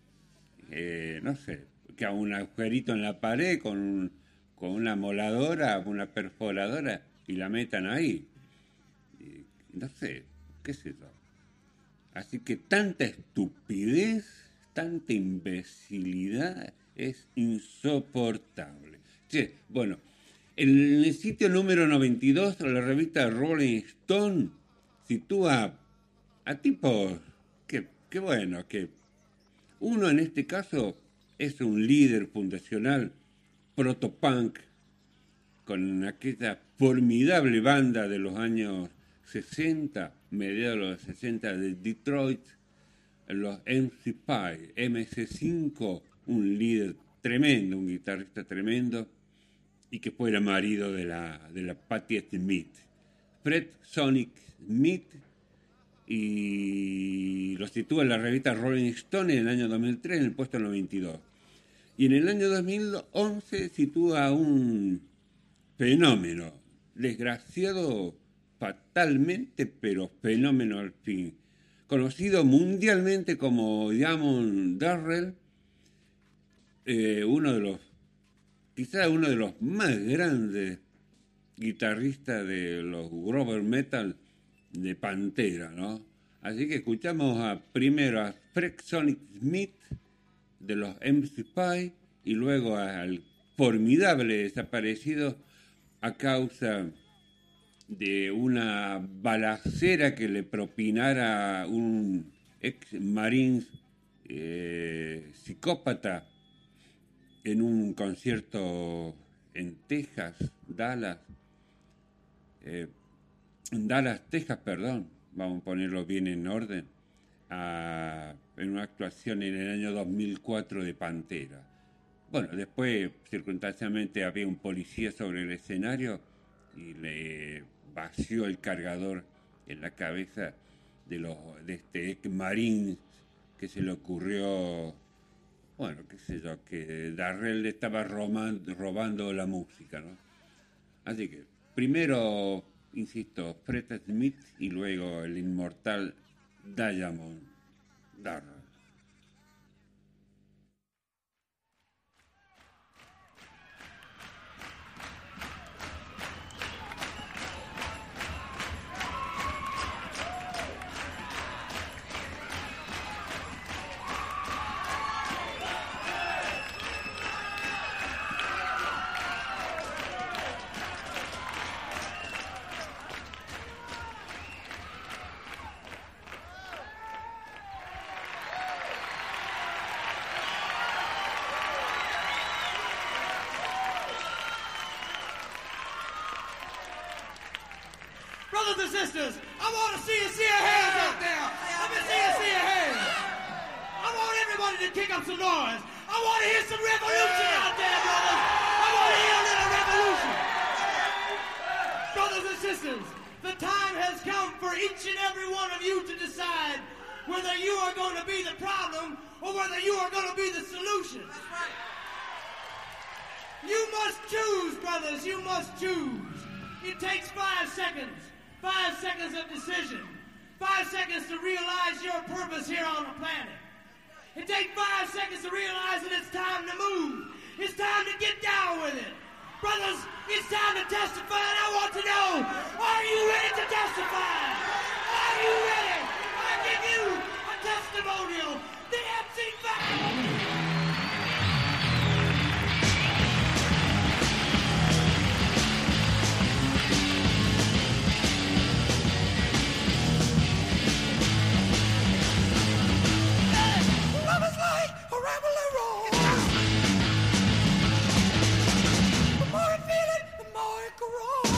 Eh, no sé, que haga un agujerito en la pared con, un, con una moladora, una perforadora y la metan ahí. Y, no sé, qué sé yo. Así que tanta estupidez, tanta imbecilidad es insoportable. Sí, bueno, en el sitio número noventa y dos de la revista Rolling Stone sitúa a tipos que, que bueno, que uno en este caso es un líder fundacional protopunk con aquella formidable banda de los años sesenta, mediados de los sesenta de Detroit, los M C cinco, M C cinco, un líder tremendo, un guitarrista tremendo, y que fuera marido de la, de la Patti Smith, Fred Sonic Smith, y lo sitúa en la revista Rolling Stone en el año dos mil tres en el puesto noventa y dos. Y en el año dos mil once sitúa a un fenómeno, desgraciado fatalmente, pero fenómeno al fin, conocido mundialmente como Damon Darrell, eh, uno de los quizá uno de los más grandes guitarristas de los Grover Metal de Pantera, ¿no? Así que escuchamos a, primero a Fred Sonic Smith de los M C cinco y luego al formidable desaparecido a causa de una balacera que le propinara un ex marine eh, psicópata en un concierto en Texas, Dallas, eh, en Dallas, Texas, perdón, vamos a ponerlo bien en orden, a, en una actuación en el año dos mil cuatro de Pantera. Bueno, después, circunstancialmente, había un policía sobre el escenario y le vació el cargador en la cabeza de, los, de este ex marine que se le ocurrió... Bueno, qué sé yo, que Darrell le estaba robando, robando la música, ¿no? Así que, primero, insisto, Fred Smith y luego el inmortal Damon Darrell. Brothers and sisters, I want to see you see your hands out there. Let me see you see your hands. I want everybody to kick up some noise. I want to hear some revolution out there, brothers. I want to hear a little revolution. Brothers and sisters, the time has come for each and every one of you to decide whether you are going to be the problem or whether you are going to be the solution. You must choose, brothers, you must choose. It takes five seconds, five seconds of decision, five seconds to realize your purpose here on the planet. It takes five seconds to realize that it's time to move. It's time to get down with it. Brothers, it's time to testify, and I want to know, are you ready to testify? Are you ready? I give you a testimonial, the M C Factor. The more I feel it, the more it grows.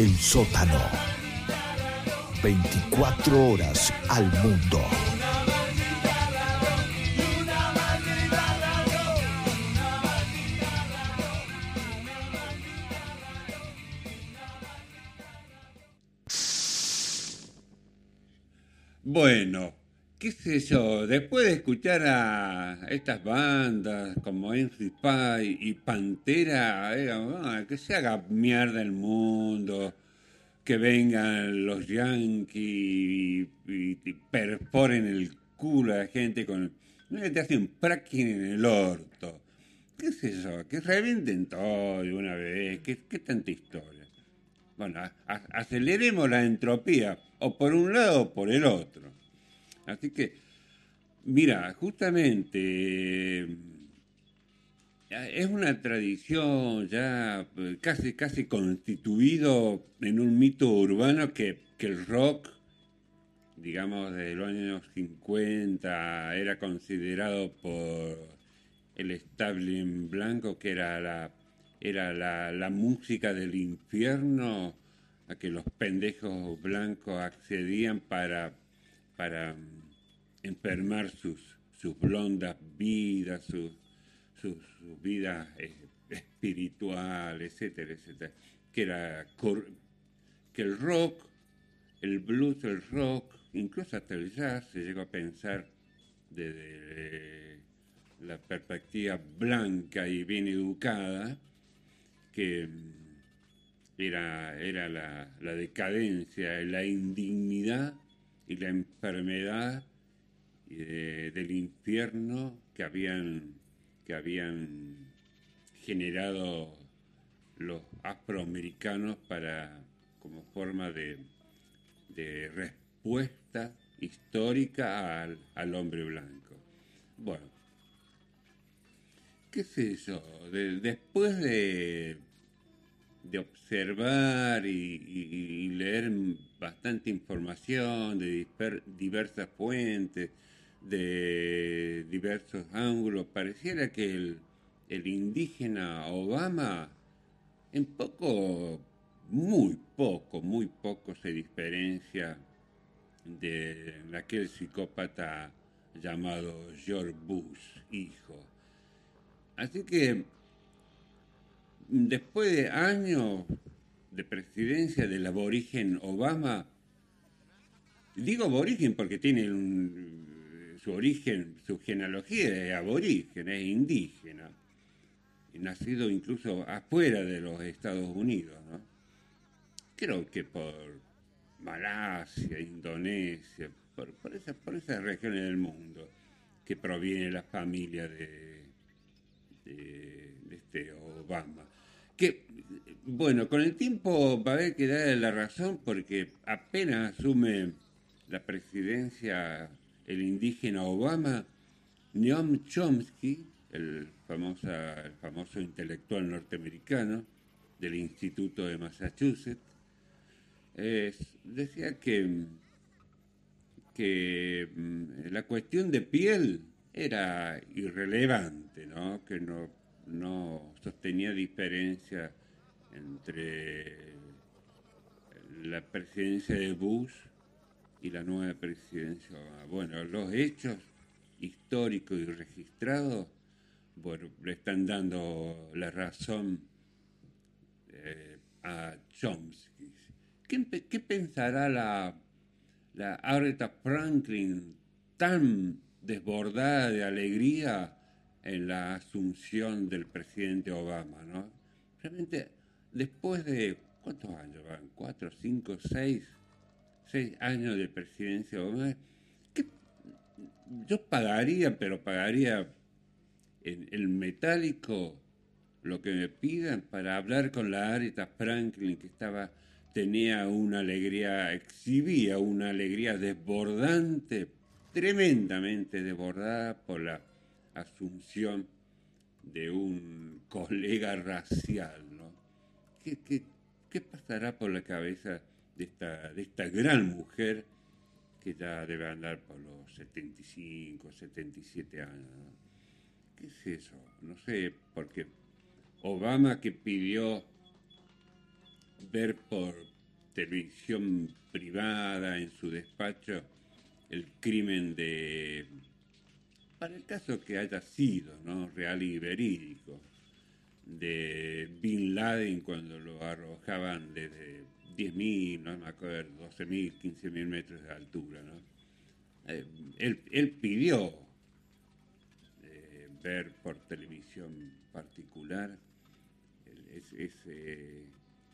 El sótano. veinticuatro horas al mundo. Bueno, qué sé yo, después de escuchar a estas bandas como Memphis Pie y Pantera, eh, ah, que se haga mierda el mundo, que vengan los yankees y, y- y perforen el culo a la gente con... No, te hacen fracking en el orto. ¿Qué sé yo? Que revienten todo de una vez. ¿Qué, qué tanta historia? Bueno, a- a- aceleremos la entropía, o por un lado o por el otro. Así que, mira, justamente eh, es una tradición ya eh, casi, casi constituido en un mito urbano que, que el rock, digamos, desde los años cincuenta era considerado por el establishment blanco que era la, era la, la música del infierno a que los pendejos blancos accedían para, para mm, enfermar sus, sus blondas vidas, sus, sus, sus vidas eh, espirituales, etcétera, etcétera. Que era cor- que el rock, el blues, el rock, incluso hasta el jazz, se llegó a pensar desde la perspectiva blanca y bien educada, que mm, era, era la, la decadencia, la indignidad y la enfermedad y de- del infierno que habían, que habían generado los afroamericanos para, como forma de, de respuesta histórica al, al hombre blanco. Bueno, qué sé yo, de- después de, de observar y, y- y leer bastante información de disper- diversas fuentes, de diversos ángulos, pareciera que el, el indígena Obama en poco, muy poco, muy poco se diferencia de aquel psicópata llamado George Bush, hijo. Así que, después de años de presidencia del aborigen Obama, digo aborigen porque tiene un- su origen, su genealogía es aborigen, es indígena, y nacido incluso afuera de los Estados Unidos, ¿no? Creo que por Malasia, Indonesia, por, por, esas, por esas regiones del mundo que proviene la familia de, de, de este Obama. Que, bueno, con el tiempo va a haber que darle la razón porque apenas asume la presidencia el indígena Obama, Noam Chomsky, el, famosa, el famoso intelectual norteamericano del Instituto de Massachusetts, eh, decía que, que mm, la cuestión de piel era irrelevante, ¿no? Que no, no sostenía diferencia entre la presidencia de Bush y la nueva presidencia Obama. Bueno, los hechos históricos y registrados, bueno, le están dando la razón eh, a Chomsky. ¿Qué, empe- qué pensará la, la Aretha Franklin tan desbordada de alegría en la asunción del presidente Obama, ¿no? Realmente, después de, ¿cuántos años van? ¿Cuatro, cinco, seis? Seis años de presidencia de Obama. ¿Qué? Yo pagaría, pero pagaría en el metálico lo que me pidan para hablar con la Aretha Franklin, que estaba, tenía una alegría, exhibía una alegría desbordante, tremendamente desbordada por la asunción de un colega racial, ¿no? ¿Qué, qué, qué pasará por la cabeza de esta, de esta gran mujer que ya debe andar por los setenta y cinco, setenta y siete años, ¿no? ¿Qué es eso? No sé, porque Obama, que pidió ver por, televisión privada, en su despacho, el crimen de, para el caso que haya sido, ¿no?, real y verídico, de Bin Laden cuando lo arrojaban desde diez mil, no me acuerdo, doce mil, quince mil metros de altura, ¿no? Eh, él, él pidió eh, ver por televisión particular ese, ese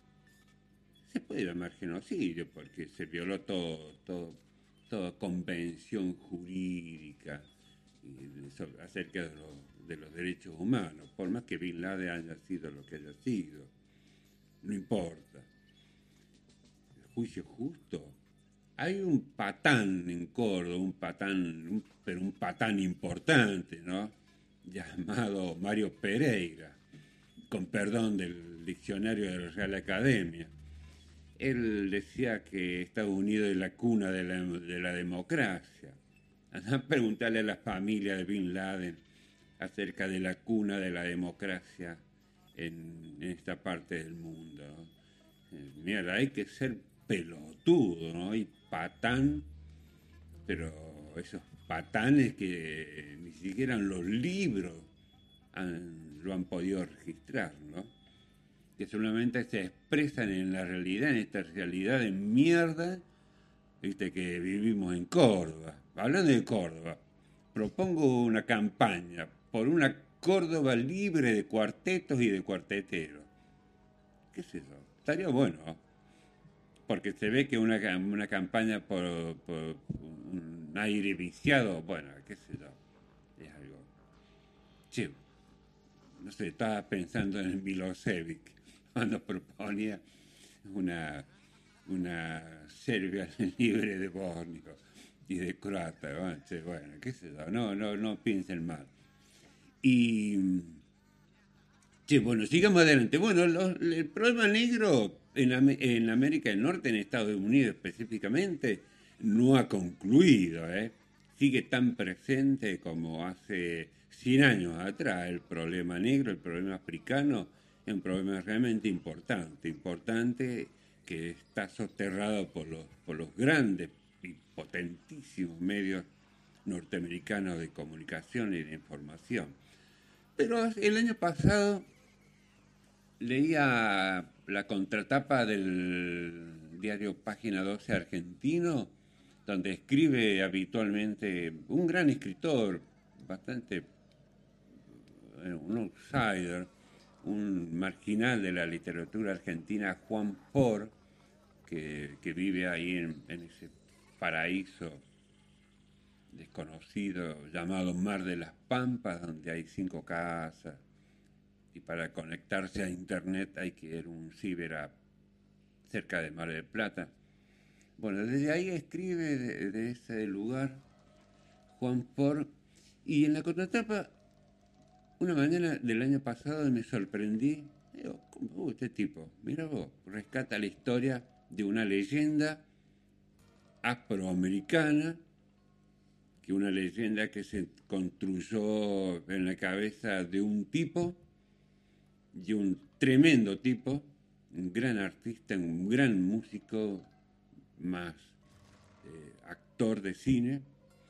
se puede llamar genocidio porque se violó todo, todo, toda convención jurídica y sobre, acerca de los, de los derechos humanos, por más que Bin Laden haya sido lo que haya sido, no importa. El juicio justo. Hay un patán en Córdoba, un patán, un, pero un patán importante, ¿no?, llamado Mario Pereira, con perdón del diccionario de la Real Academia. Él decía que Estados Unidos es la cuna de la, de la democracia. Andá a preguntarle a la familia de Bin Laden acerca de la cuna de la democracia en, en esta parte del mundo, ¿no? Eh, mira, hay que ser pelotudo, ¿no? Y patán, pero esos patanes que ni siquiera en los libros han, lo han podido registrar, ¿no? Que solamente se expresan en la realidad, en esta realidad de mierda, viste, que vivimos en Córdoba. Hablando de Córdoba, propongo una campaña por una Córdoba libre de cuartetos y de cuarteteros. ¿Qué sé yo? Estaría bueno, ¿no? Porque se ve que una, una campaña por, por un aire viciado, bueno, qué sé yo, es algo. Che, no sé, estaba pensando en Milosevic cuando proponía una, una Serbia libre de bósnicos y de croatas, bueno, che, bueno, qué sé yo, no, no, no piensen mal. Y, che, bueno, sigamos adelante. Bueno, lo, el problema negro En, en América del Norte, en Estados Unidos específicamente, no ha concluido, ¿eh? Sigue tan presente como hace cien años atrás. El problema negro, el problema africano, es un problema realmente importante, importante que está soterrado por los, por los grandes y potentísimos medios norteamericanos de comunicación y de información. Pero el año pasado leía la contratapa del diario Página doce argentino, donde escribe habitualmente un gran escritor, bastante un outsider, un marginal de la literatura argentina, Juan Por, que, que vive ahí en, en ese paraíso desconocido llamado Mar de las Pampas, donde hay cinco casas, y para conectarse a internet hay que ir a un ciber a, cerca de Mar del Plata. Bueno, desde ahí escribe de, de ese lugar Juan Por, y en la contratapa, una mañana del año pasado me sorprendí, digo, ¿cómo este tipo? Mira vos, rescata la historia de una leyenda afroamericana, que una leyenda que se construyó en la cabeza de un tipo, y un tremendo tipo, un gran artista, un gran músico, más eh, actor de cine,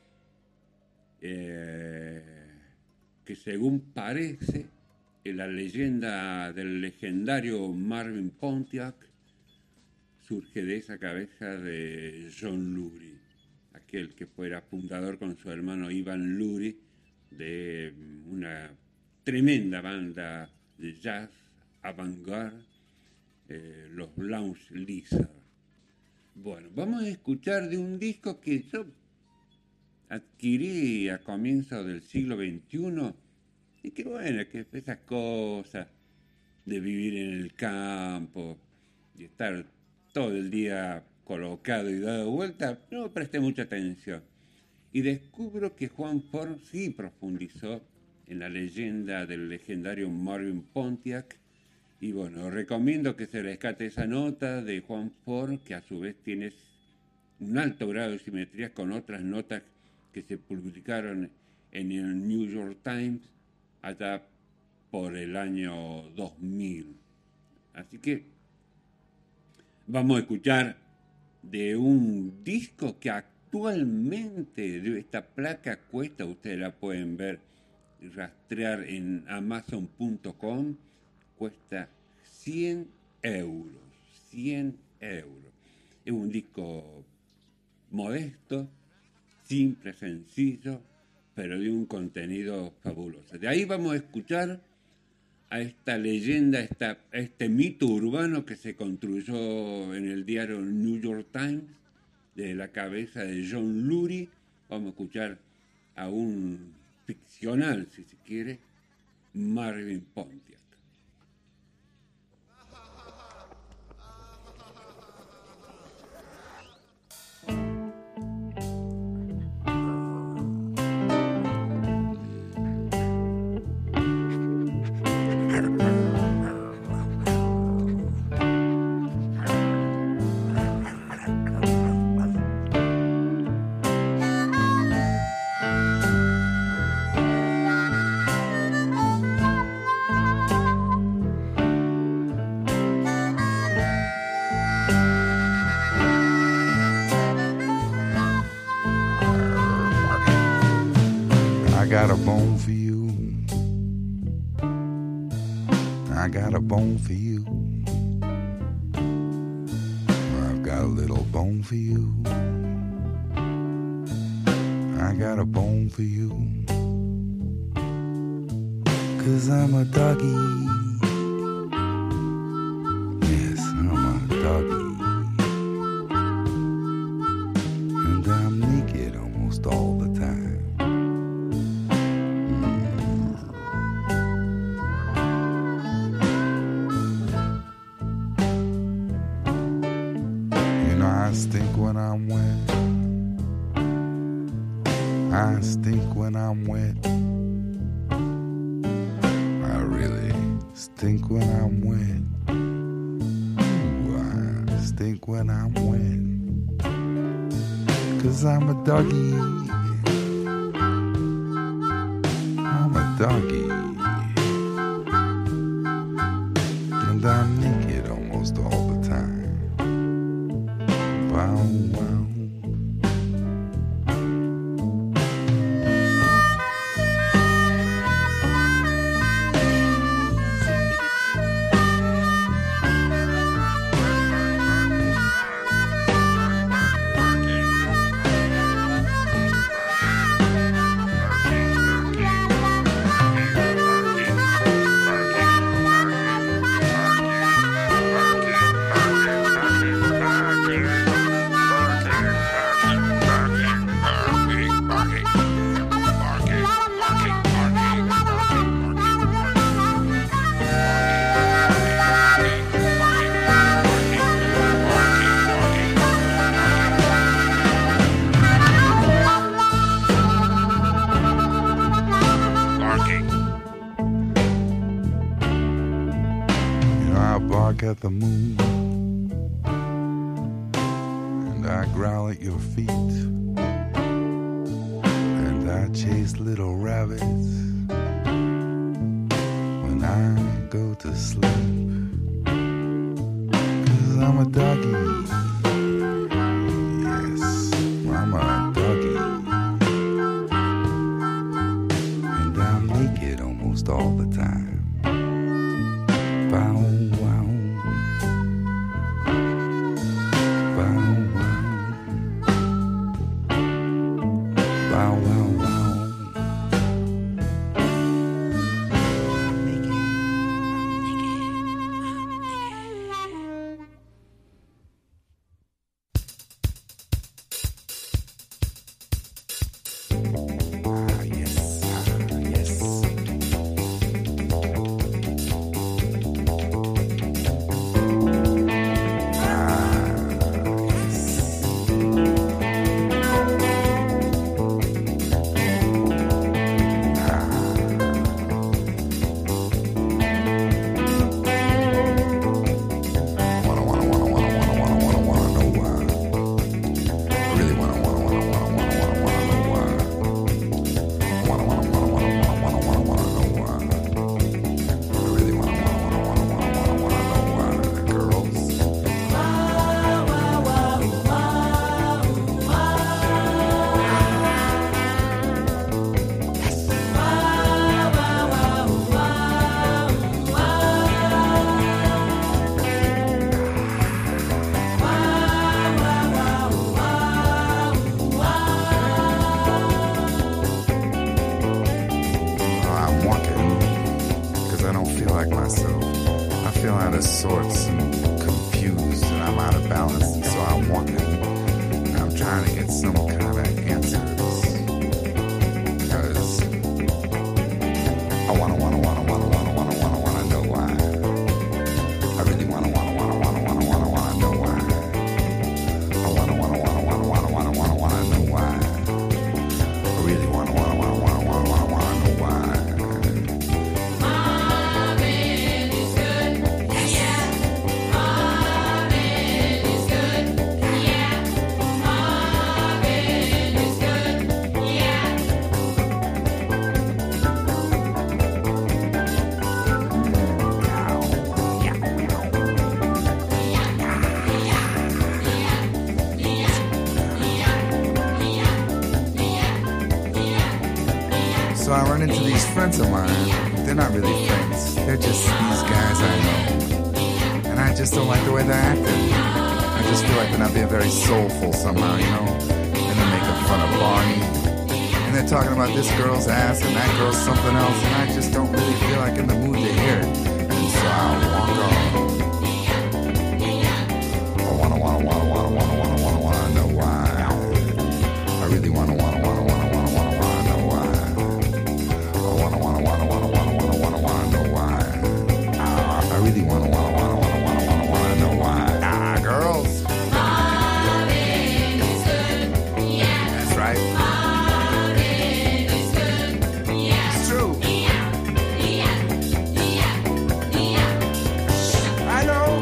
eh, que según parece, en la leyenda del legendario Marvin Pontiac surge de esa cabeza de John Lurie, aquel que fuera fundador con su hermano Ivan Lurie de una tremenda banda de jazz avant-garde, eh, los Lounge Lizard. Bueno, vamos a escuchar de un disco que yo adquirí a comienzos del siglo veintiuno, y que bueno, que esas cosas de vivir en el campo y estar todo el día colocado y dado vuelta, no presté mucha atención. Y descubro que Juan Por sí profundizó en la leyenda del legendario Marvin Pontiac, y bueno, recomiendo que se rescate esa nota de Juan Por, que a su vez tiene un alto grado de simetría con otras notas que se publicaron en el New York Times allá por el año dos mil. Así que Vamos a escuchar de un disco que actualmente de esta placa cuesta, ustedes la pueden ver y rastrear en amazon punto com, cuesta cien euros. cien euros. Es un disco modesto, simple, sencillo, pero de un contenido fabuloso. De ahí vamos a escuchar a esta leyenda, esta, a este mito urbano que se construyó en el diario New York Times, de la cabeza de John Lurie. Vamos a escuchar a un ficcional, si se quiere, Marvin Pontiac. I got a bone for you. I got a bone for you. I've got a little bone for you. I got a bone for you. 'Cause I'm a doggy. Yes, I'm a doggy. And I'm naked almost all the time. I stink when I'm wet. I stink when I'm wet. I really stink when I'm wet. Ooh, I stink when I'm wet. 'Cause I'm a doggy. I'm a doggy. And I'm naked almost all the time. Wow, wow. At the moon, and I growl at your feet, and I chase little rabbits when I go to sleep. 'Cause I'm a doggy. Yes, I'm a doggy. And I'm naked almost all the time. Bow. don't feel like myself. I feel out of sorts and confused, and I'm out of balance, and so I'm wanting. And I'm trying to get some kind of answers. Because I wanna, wanna, wanna, wanna, wanna, wanna, wanna, wanna know why. I really wanna, wanna, wanna, wanna, wanna, wanna, wanna know why. I wanna, wanna, wanna, wanna, wanna, wanna, wanna, wanna know why. I really wanna, wanna, wanna, wanna, wanna, wanna, wanna know why. Marvin is good, yeah. Marvin is good, yeah. Marvin is good, yeah. So I run into these friends of mine. They're not really friends. They're just these guys I know. And I just don't like the way they're acting. I just feel like they're not being very soulful somehow, you know? And they're making fun of Barney. And they're talking about this girl's ass and that girl's something else. And I just don't really feel like in the mood to hear it. And so I'll walk on. I wanna, wanna, wanna, wanna, wanna, wanna, wanna, wanna know why. I really wanna, wanna, wanna, wanna, wanna, wanna, wanna know why. I wanna, wanna, wanna, wanna, wanna, wanna, wanna, wanna know why. Ah, I really wanna, wanna, wanna, wanna, wanna, wanna, wanna know why. Ah, girls. Marvin is good, yeah. That's right. Marvin is good, yeah. It's true. Yeah, yeah, yeah, yeah. I know.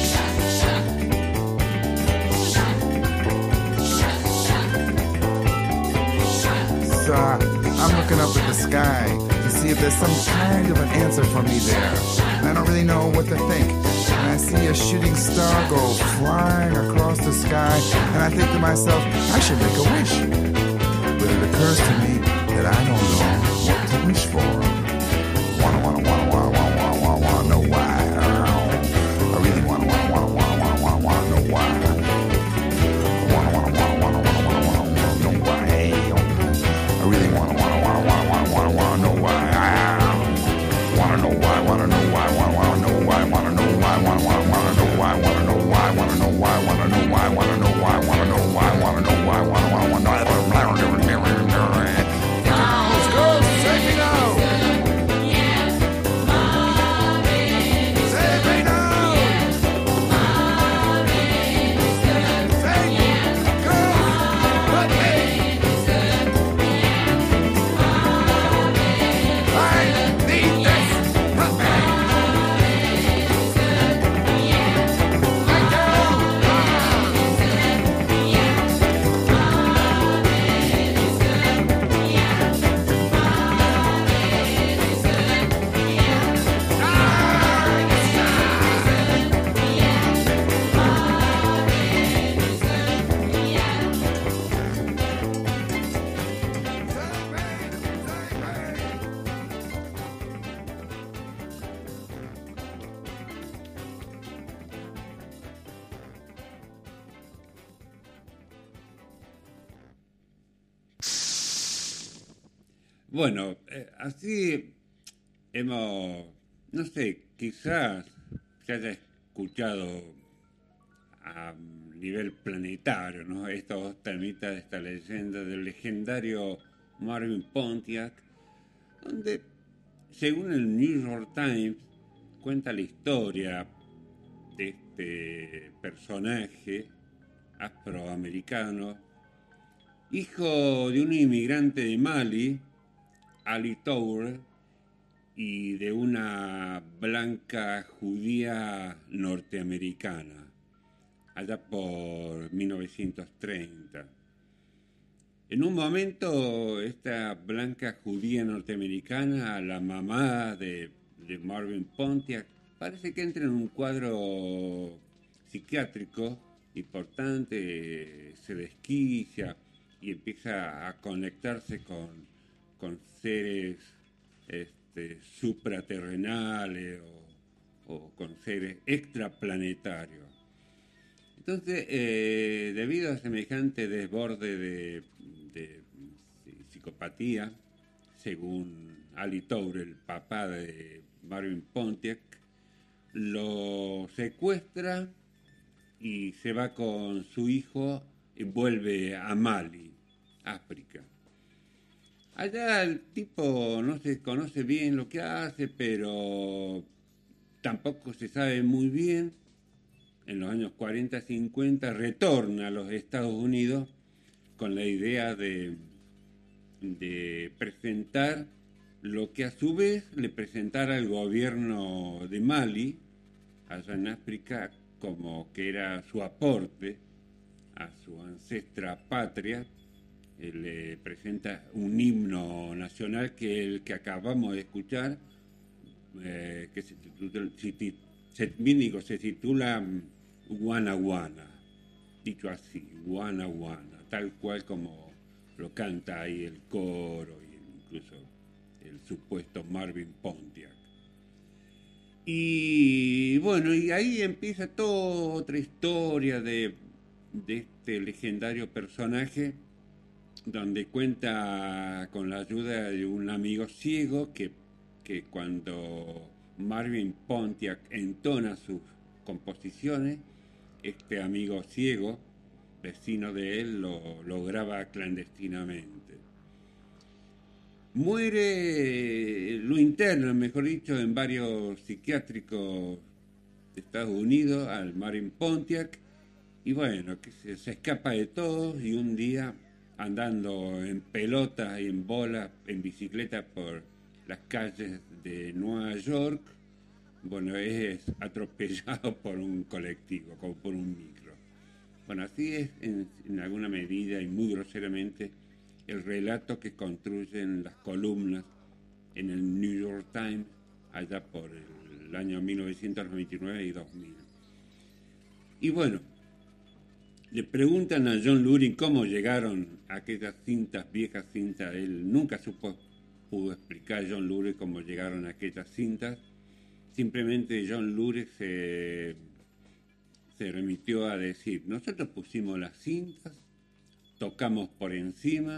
So uh, I'm looking up at the sky to see if there's some kind of an answer for me there. And I don't really know what to think. And I see a shooting star go flying across the sky, and I think to myself, I should make a wish. But it occurs to me that I don't know what to wish for. Wanna, wanna, wanna, wanna, wanna, wanna, wanna, wanna know why. I really wanna, wanna, wanna, wanna, wanna, wanna, wanna know why. Wanna, wanna, wanna, wanna, wanna, wanna, wanna, wanna know why. I really wanna, wanna, wanna, wanna, wanna, wanna, wanna know why. Wanna know why, wanna know why, wanna, wanna know why, wanna know why, wanna, wanna, wanna know why, wanna know why, wanna know why, wanna know why, wanna know why, wanna know why, wanna know why, wanna, wanna, wanna, wanna, Girls, girls, take me now. Take me now. Take me, girls, let me. I need this. Let me. Thank Bueno, eh, así hemos, no sé, quizás se haya escuchado a nivel planetario, ¿no? Estos dos temitas de esta leyenda del legendario Marvin Pontiac, donde, según el New York Times, cuenta la historia de este personaje afroamericano, hijo de un inmigrante de Mali, Ali Toure, y de una blanca judía norteamericana, allá por mil novecientos treinta. En un momento, esta blanca judía norteamericana, la mamá de, de Marvin Pontiac, parece que entra en un cuadro psiquiátrico importante, se desquicia y empieza a conectarse con con seres este, supraterrenales o, o con seres extraplanetarios. Entonces, eh, debido a semejante desborde de, de, de psicopatía, según Ali Toure, el papá de, Marvin Pontiac, lo secuestra y se va con su hijo y vuelve a Mali, África. Allá el tipo no se conoce bien lo que hace, pero tampoco se sabe muy bien. En los años cuarenta cincuenta retorna a los Estados Unidos con la idea de, de presentar lo que a su vez le presentara el gobierno de Mali, allá en África, como que era su aporte a su ancestra patria. Él le presenta un himno nacional que es el que acabamos de escuchar, eh, que se titula, se, se, se titula Guana Guana, dicho así, Guana Guana, tal cual como lo canta ahí el coro y incluso el supuesto Marvin Pontiac. Y bueno, y ahí empieza toda otra historia de, de este legendario personaje, donde cuenta con la ayuda de un amigo ciego que, que cuando Marvin Pontiac entona sus composiciones, este amigo ciego, vecino de él, lo, lo graba clandestinamente. Muere, lo internan, mejor dicho, en varios psiquiátricos de Estados Unidos al Marvin Pontiac, y bueno, que se, se escapa de todos, y un día andando en pelotas y en bola, en bicicleta por las calles de Nueva York, bueno, es atropellado por un colectivo, como por un micro. Bueno, así es en, en alguna medida y muy groseramente el relato que construyen las columnas en el New York Times allá por el, el año mil novecientos noventa y nueve y dos mil. Y bueno, le preguntan a John Lurie cómo llegaron a aquellas cintas, viejas cintas. Él nunca supo, pudo explicar, John Lurie, cómo llegaron a aquellas cintas. Simplemente John Lurie se, se remitió a decir: nosotros pusimos las cintas, tocamos por encima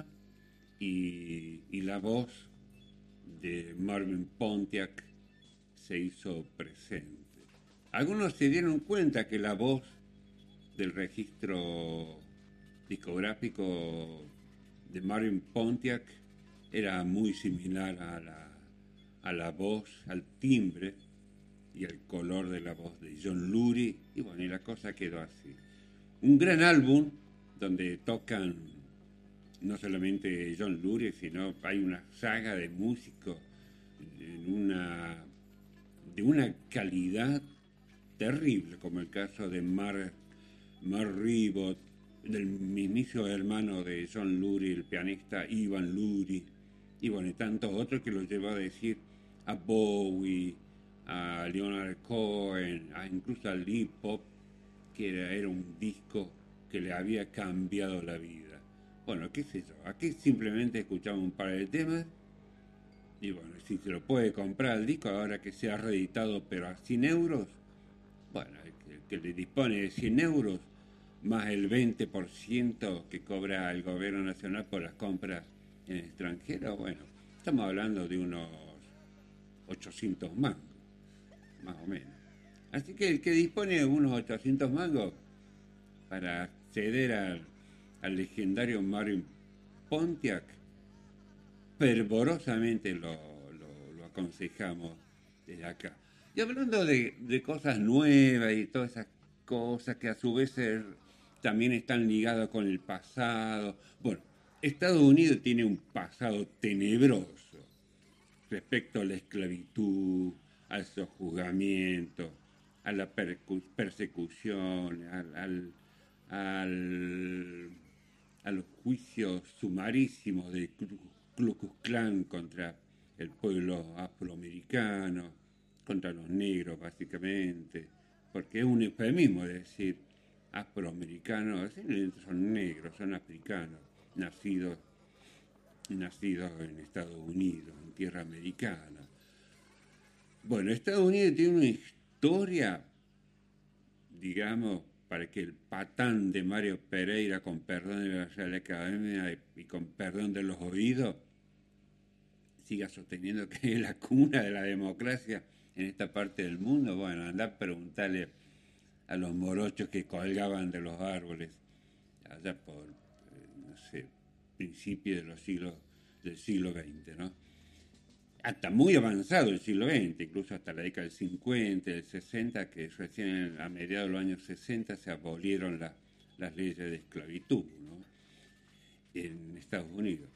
y, y la voz de Marvin Pontiac se hizo presente. Algunos se dieron cuenta que la voz del registro discográfico de Marvin Pontiac era muy similar a la, a la voz, al timbre y al color de la voz de John Lurie, y bueno, y la cosa quedó así. Un gran álbum donde tocan no solamente John Lurie, sino hay una saga de músicos en una, de una calidad terrible, como el caso de Mark, Mark Ribot, del mismísimo hermano de John Lurie, el pianista Ivan Lurie, y bueno, y tantos otros que lo llevó a decir a Bowie, a Leonard Cohen, a incluso a Iggy Pop, que era, era un disco que le había cambiado la vida. Bueno, qué sé yo, aquí simplemente escuchamos un par de temas, y bueno, si se lo puede comprar el disco ahora que se ha reeditado pero a cien euros, bueno, el que le dispone de cien euros, más el veinte por ciento que cobra el gobierno nacional por las compras en el extranjero, bueno, estamos hablando de unos ochocientos mangos, más o menos. Así que el que dispone de unos ochocientos mangos para acceder al, al legendario Marvin Pontiac, fervorosamente lo, lo, lo aconsejamos desde acá. Y hablando de, de cosas nuevas y todas esas cosas que a su vez er, también están ligadas con el pasado. Bueno, Estados Unidos tiene un pasado tenebroso respecto a la esclavitud, al sojuzgamiento, a la percu- persecución, al, al, al, a los juicios sumarísimos de Ku Klux Klan contra el pueblo afroamericano, contra los negros básicamente, porque es un eufemismo decir afroamericanos, son negros, son africanos, nacidos, nacidos en Estados Unidos, en tierra americana. Bueno, Estados Unidos tiene una historia, digamos, para que el patán de Mario Pereira, con perdón de la Real Academia y con perdón de los oídos, siga sosteniendo que es la cuna de la democracia en esta parte del mundo. Bueno, andá a preguntarle a los morochos que colgaban de los árboles allá por, eh, no sé, principios de los siglos, del siglo veinte, ¿no? Hasta muy avanzado el siglo veinte, incluso hasta la década del cincuenta, del sesenta, que recién a mediados de los años sesenta se abolieron la, las leyes de esclavitud, ¿no? En Estados Unidos.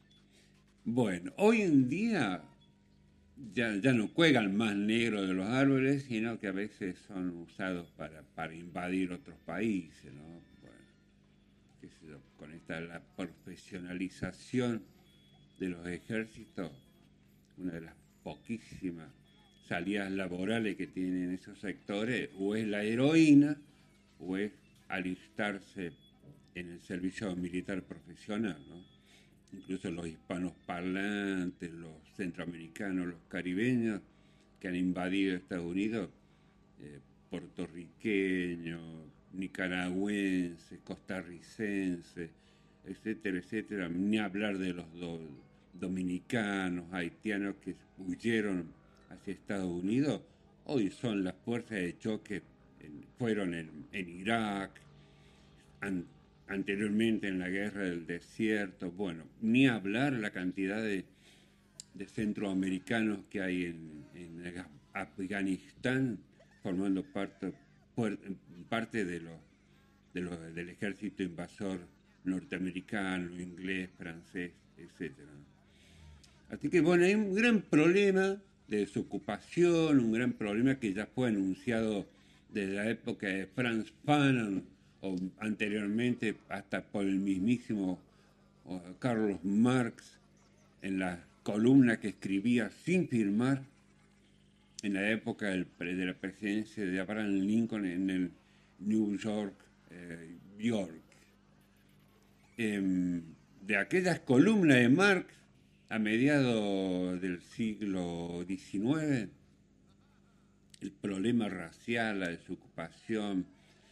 Bueno, hoy en día ya, ya no cuelgan más negros de los árboles, sino que a veces son usados para, para invadir otros países, ¿no? Bueno, qué sé yo, con esta la profesionalización de los ejércitos, una de las poquísimas salidas laborales que tienen esos sectores, o es la heroína, o es alistarse en el servicio militar profesional, ¿no? Incluso los hispanos parlantes, los centroamericanos, los caribeños que han invadido Estados Unidos, eh, puertorriqueños, nicaragüenses, costarricenses, etcétera, etcétera, ni hablar de los do, dominicanos, haitianos que huyeron hacia Estados Unidos, hoy son las fuerzas de choque, en, fueron en, en Irak, an, anteriormente en la guerra del desierto, bueno, ni hablar la cantidad de, de centroamericanos que hay en, en Afganistán, formando parte, parte de los, de los, del ejército invasor norteamericano, inglés, francés, etcétera. Así que bueno, hay un gran problema de desocupación, un gran problema que ya fue anunciado desde la época de Franz Fanon, o anteriormente hasta por el mismísimo Carlos Marx, en la columna que escribía sin firmar en la época del, de la presidencia de Abraham Lincoln en el New York, eh, York. Eh, de aquellas columnas de Marx a mediados del siglo diecinueve, el problema racial, la desocupación,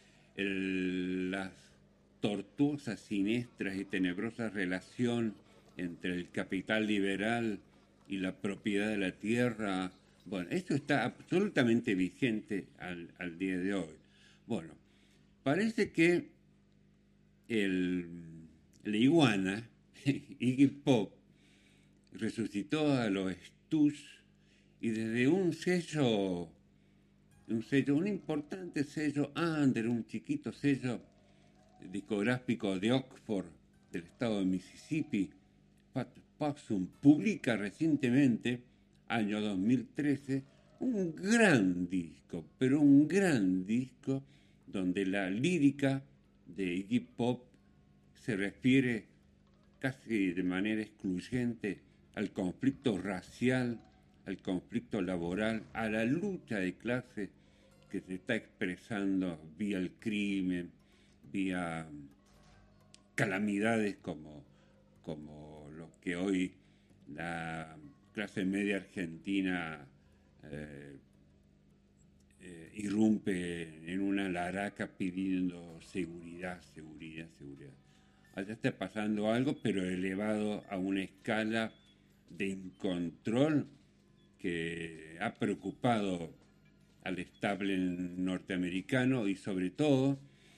el, las tortuosas, siniestras y tenebrosas relación entre el capital liberal y la propiedad de la tierra, bueno, esto está absolutamente vigente al, al día de hoy. Bueno, parece que el, la iguana, Iggy Pop, resucitó a los Stooges y desde un sello, un sello, un importante sello under, un chiquito sello discográfico de Oxford, del estado de Mississippi, Pat Paxson, publica recientemente, año dos mil trece, un gran disco, pero un gran disco donde la lírica de Iggy Pop se refiere casi de manera excluyente al conflicto racial, al conflicto laboral, a la lucha de clases que se está expresando vía el crimen, vía calamidades como, como los que hoy la clase media argentina eh, eh, irrumpe en una laraca pidiendo seguridad, seguridad, seguridad. Allá está pasando algo, pero elevado a una escala de incontrol que ha preocupado al establishment norteamericano y sobre todo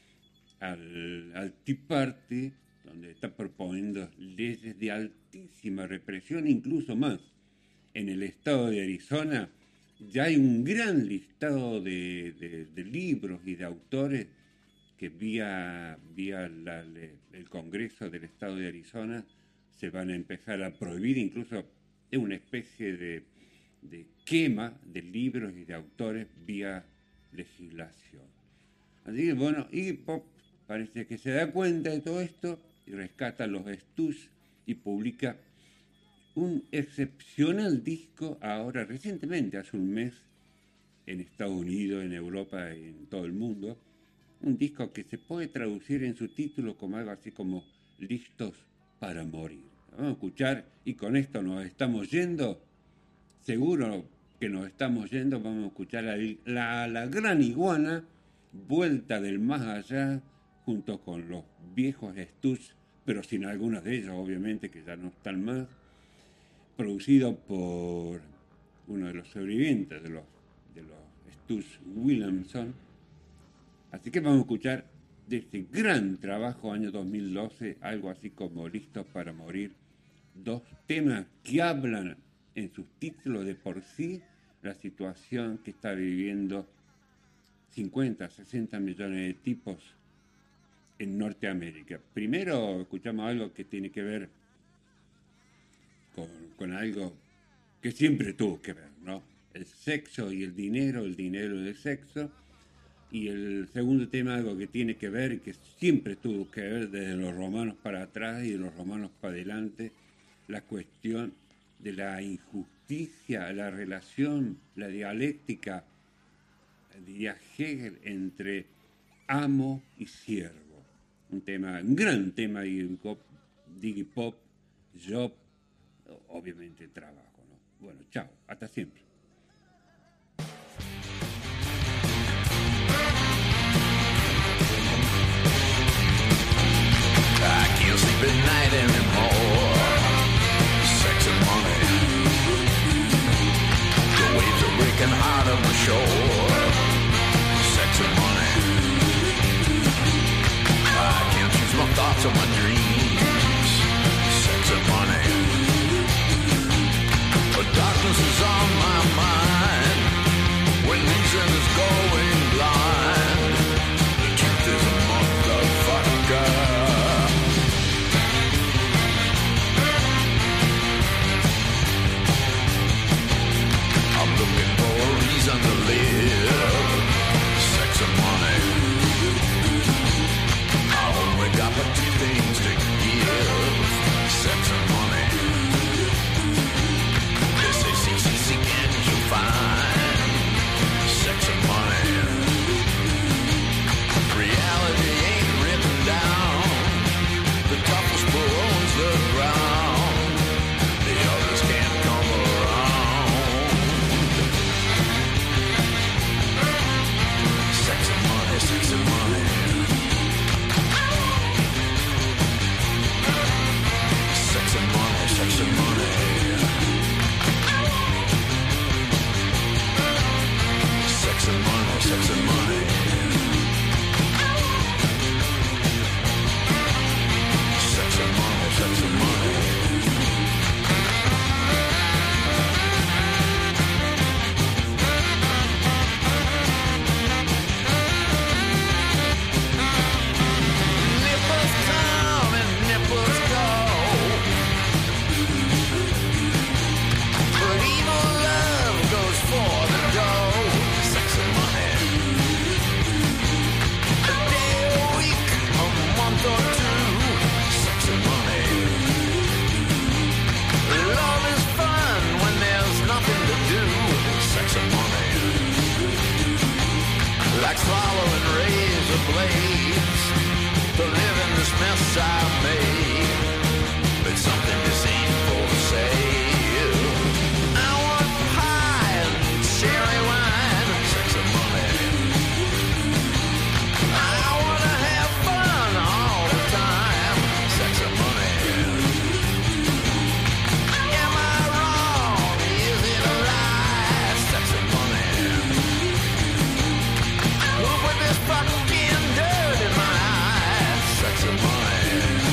al, al Tea Party, donde está proponiendo leyes de altísima represión, incluso más. En el estado de Arizona ya hay un gran listado de, de, de libros y de autores que vía, vía la, le, el Congreso del estado de Arizona se van a empezar a prohibir, incluso es una especie de, de quema de libros y de autores vía legislación. Así que bueno, Iggy Pop parece que se da cuenta de todo esto y rescata los Stooges y publica un excepcional disco ahora, recientemente, hace un mes, en Estados Unidos, en Europa, en todo el mundo, un disco que se puede traducir en su título como algo así como Listos para Morir. Vamos a escuchar y con esto nos estamos yendo, seguro que nos estamos yendo, vamos a escuchar a la, la gran iguana, Vuelta del Más Allá, junto con los viejos Stooges, pero sin algunos de ellos, obviamente, que ya no están más. producido por uno de los sobrevivientes de los, de los Studs Williamson. Así que vamos a escuchar de este gran trabajo, año dos mil doce, algo así como Listos para Morir, dos temas que hablan en sus títulos de por sí la situación que está viviendo cincuenta, sesenta millones de tipos en Norteamérica. Primero escuchamos algo que tiene que ver con, con algo que siempre tuvo que ver, ¿no? El sexo y el dinero, el dinero y el sexo. Y el segundo tema, algo que tiene que ver y que siempre tuvo que ver desde los romanos para atrás y de los romanos para adelante, la cuestión de la injusticia, la relación, la dialéctica, diría Hegel, entre amo y siervo. Un tema, un gran tema de Iggy Pop, Job, obviamente trabajo, ¿no? Bueno, chao, hasta siempre. I can't sleep at night anymore. Sex and money. The waves are breaking hard on the shore. Sex and money. I can't choose my thoughts or my dreams. Sex and money. But darkness is on my mind when reason is going blind. The truth is a motherfucker. Looking for a reason to live. Sex and money. I only got the two things to give. Sex and money. They say seek, seek, seek and you'll find. Sex and money. Reality ain't written down. The toughest bull owns the ground. The others can't come around. Sex and money, sex and money. Sex and money, sex and money. Sex and money, sex and money. Sex and money, sex and money. Like swallowing razor blades to live in this mess I've made. But something just ain't for sale. I want pie and cherry wine, sex and money. I wanna have fun all the time, sex and money. Am I wrong? Is it a lie? Sex and money. Who put this fucking dirt in my eyes? Sex and money.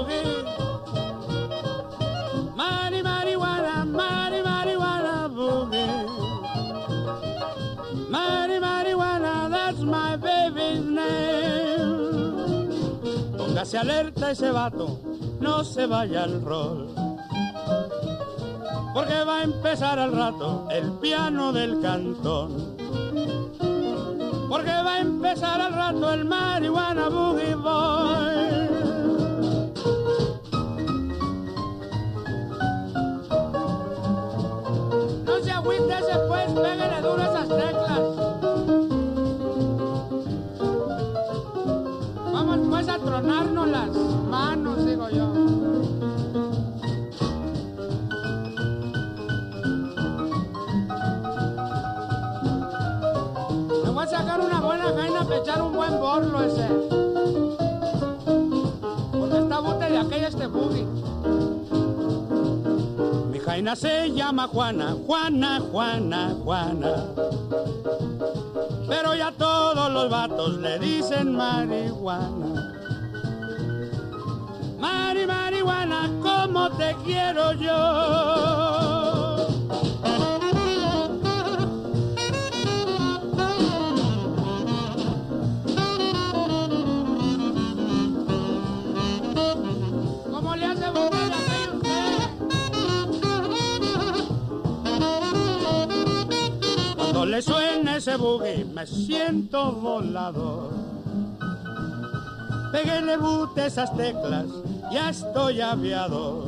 boogie. Mari, marijuana, mari, marijuana boogie. Mari, marijuana, that's my baby's name. Póngase alerta ese vato, no se vaya al rol. Porque va a empezar al rato el piano del cantón. Porque va a empezar al rato el marihuana boogie boy. No se agüítese pues, pégale duro esas teclas. Vamos pues a tronarnos las manos, digo yo. Voy a sacar una buena jaina para echar un buen borlo ese. Porque está bote de aquella este boogie. Mi jaina se llama Juana, Juana, Juana, Juana. Pero ya todos los vatos le dicen marihuana. Mari, marihuana, ¿cómo te quiero yo? Cuando le suena ese boogie me siento volador. Péguele bute esas teclas, ya estoy aviador.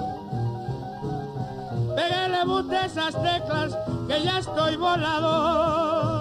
Péguele bute esas teclas, que ya estoy volador.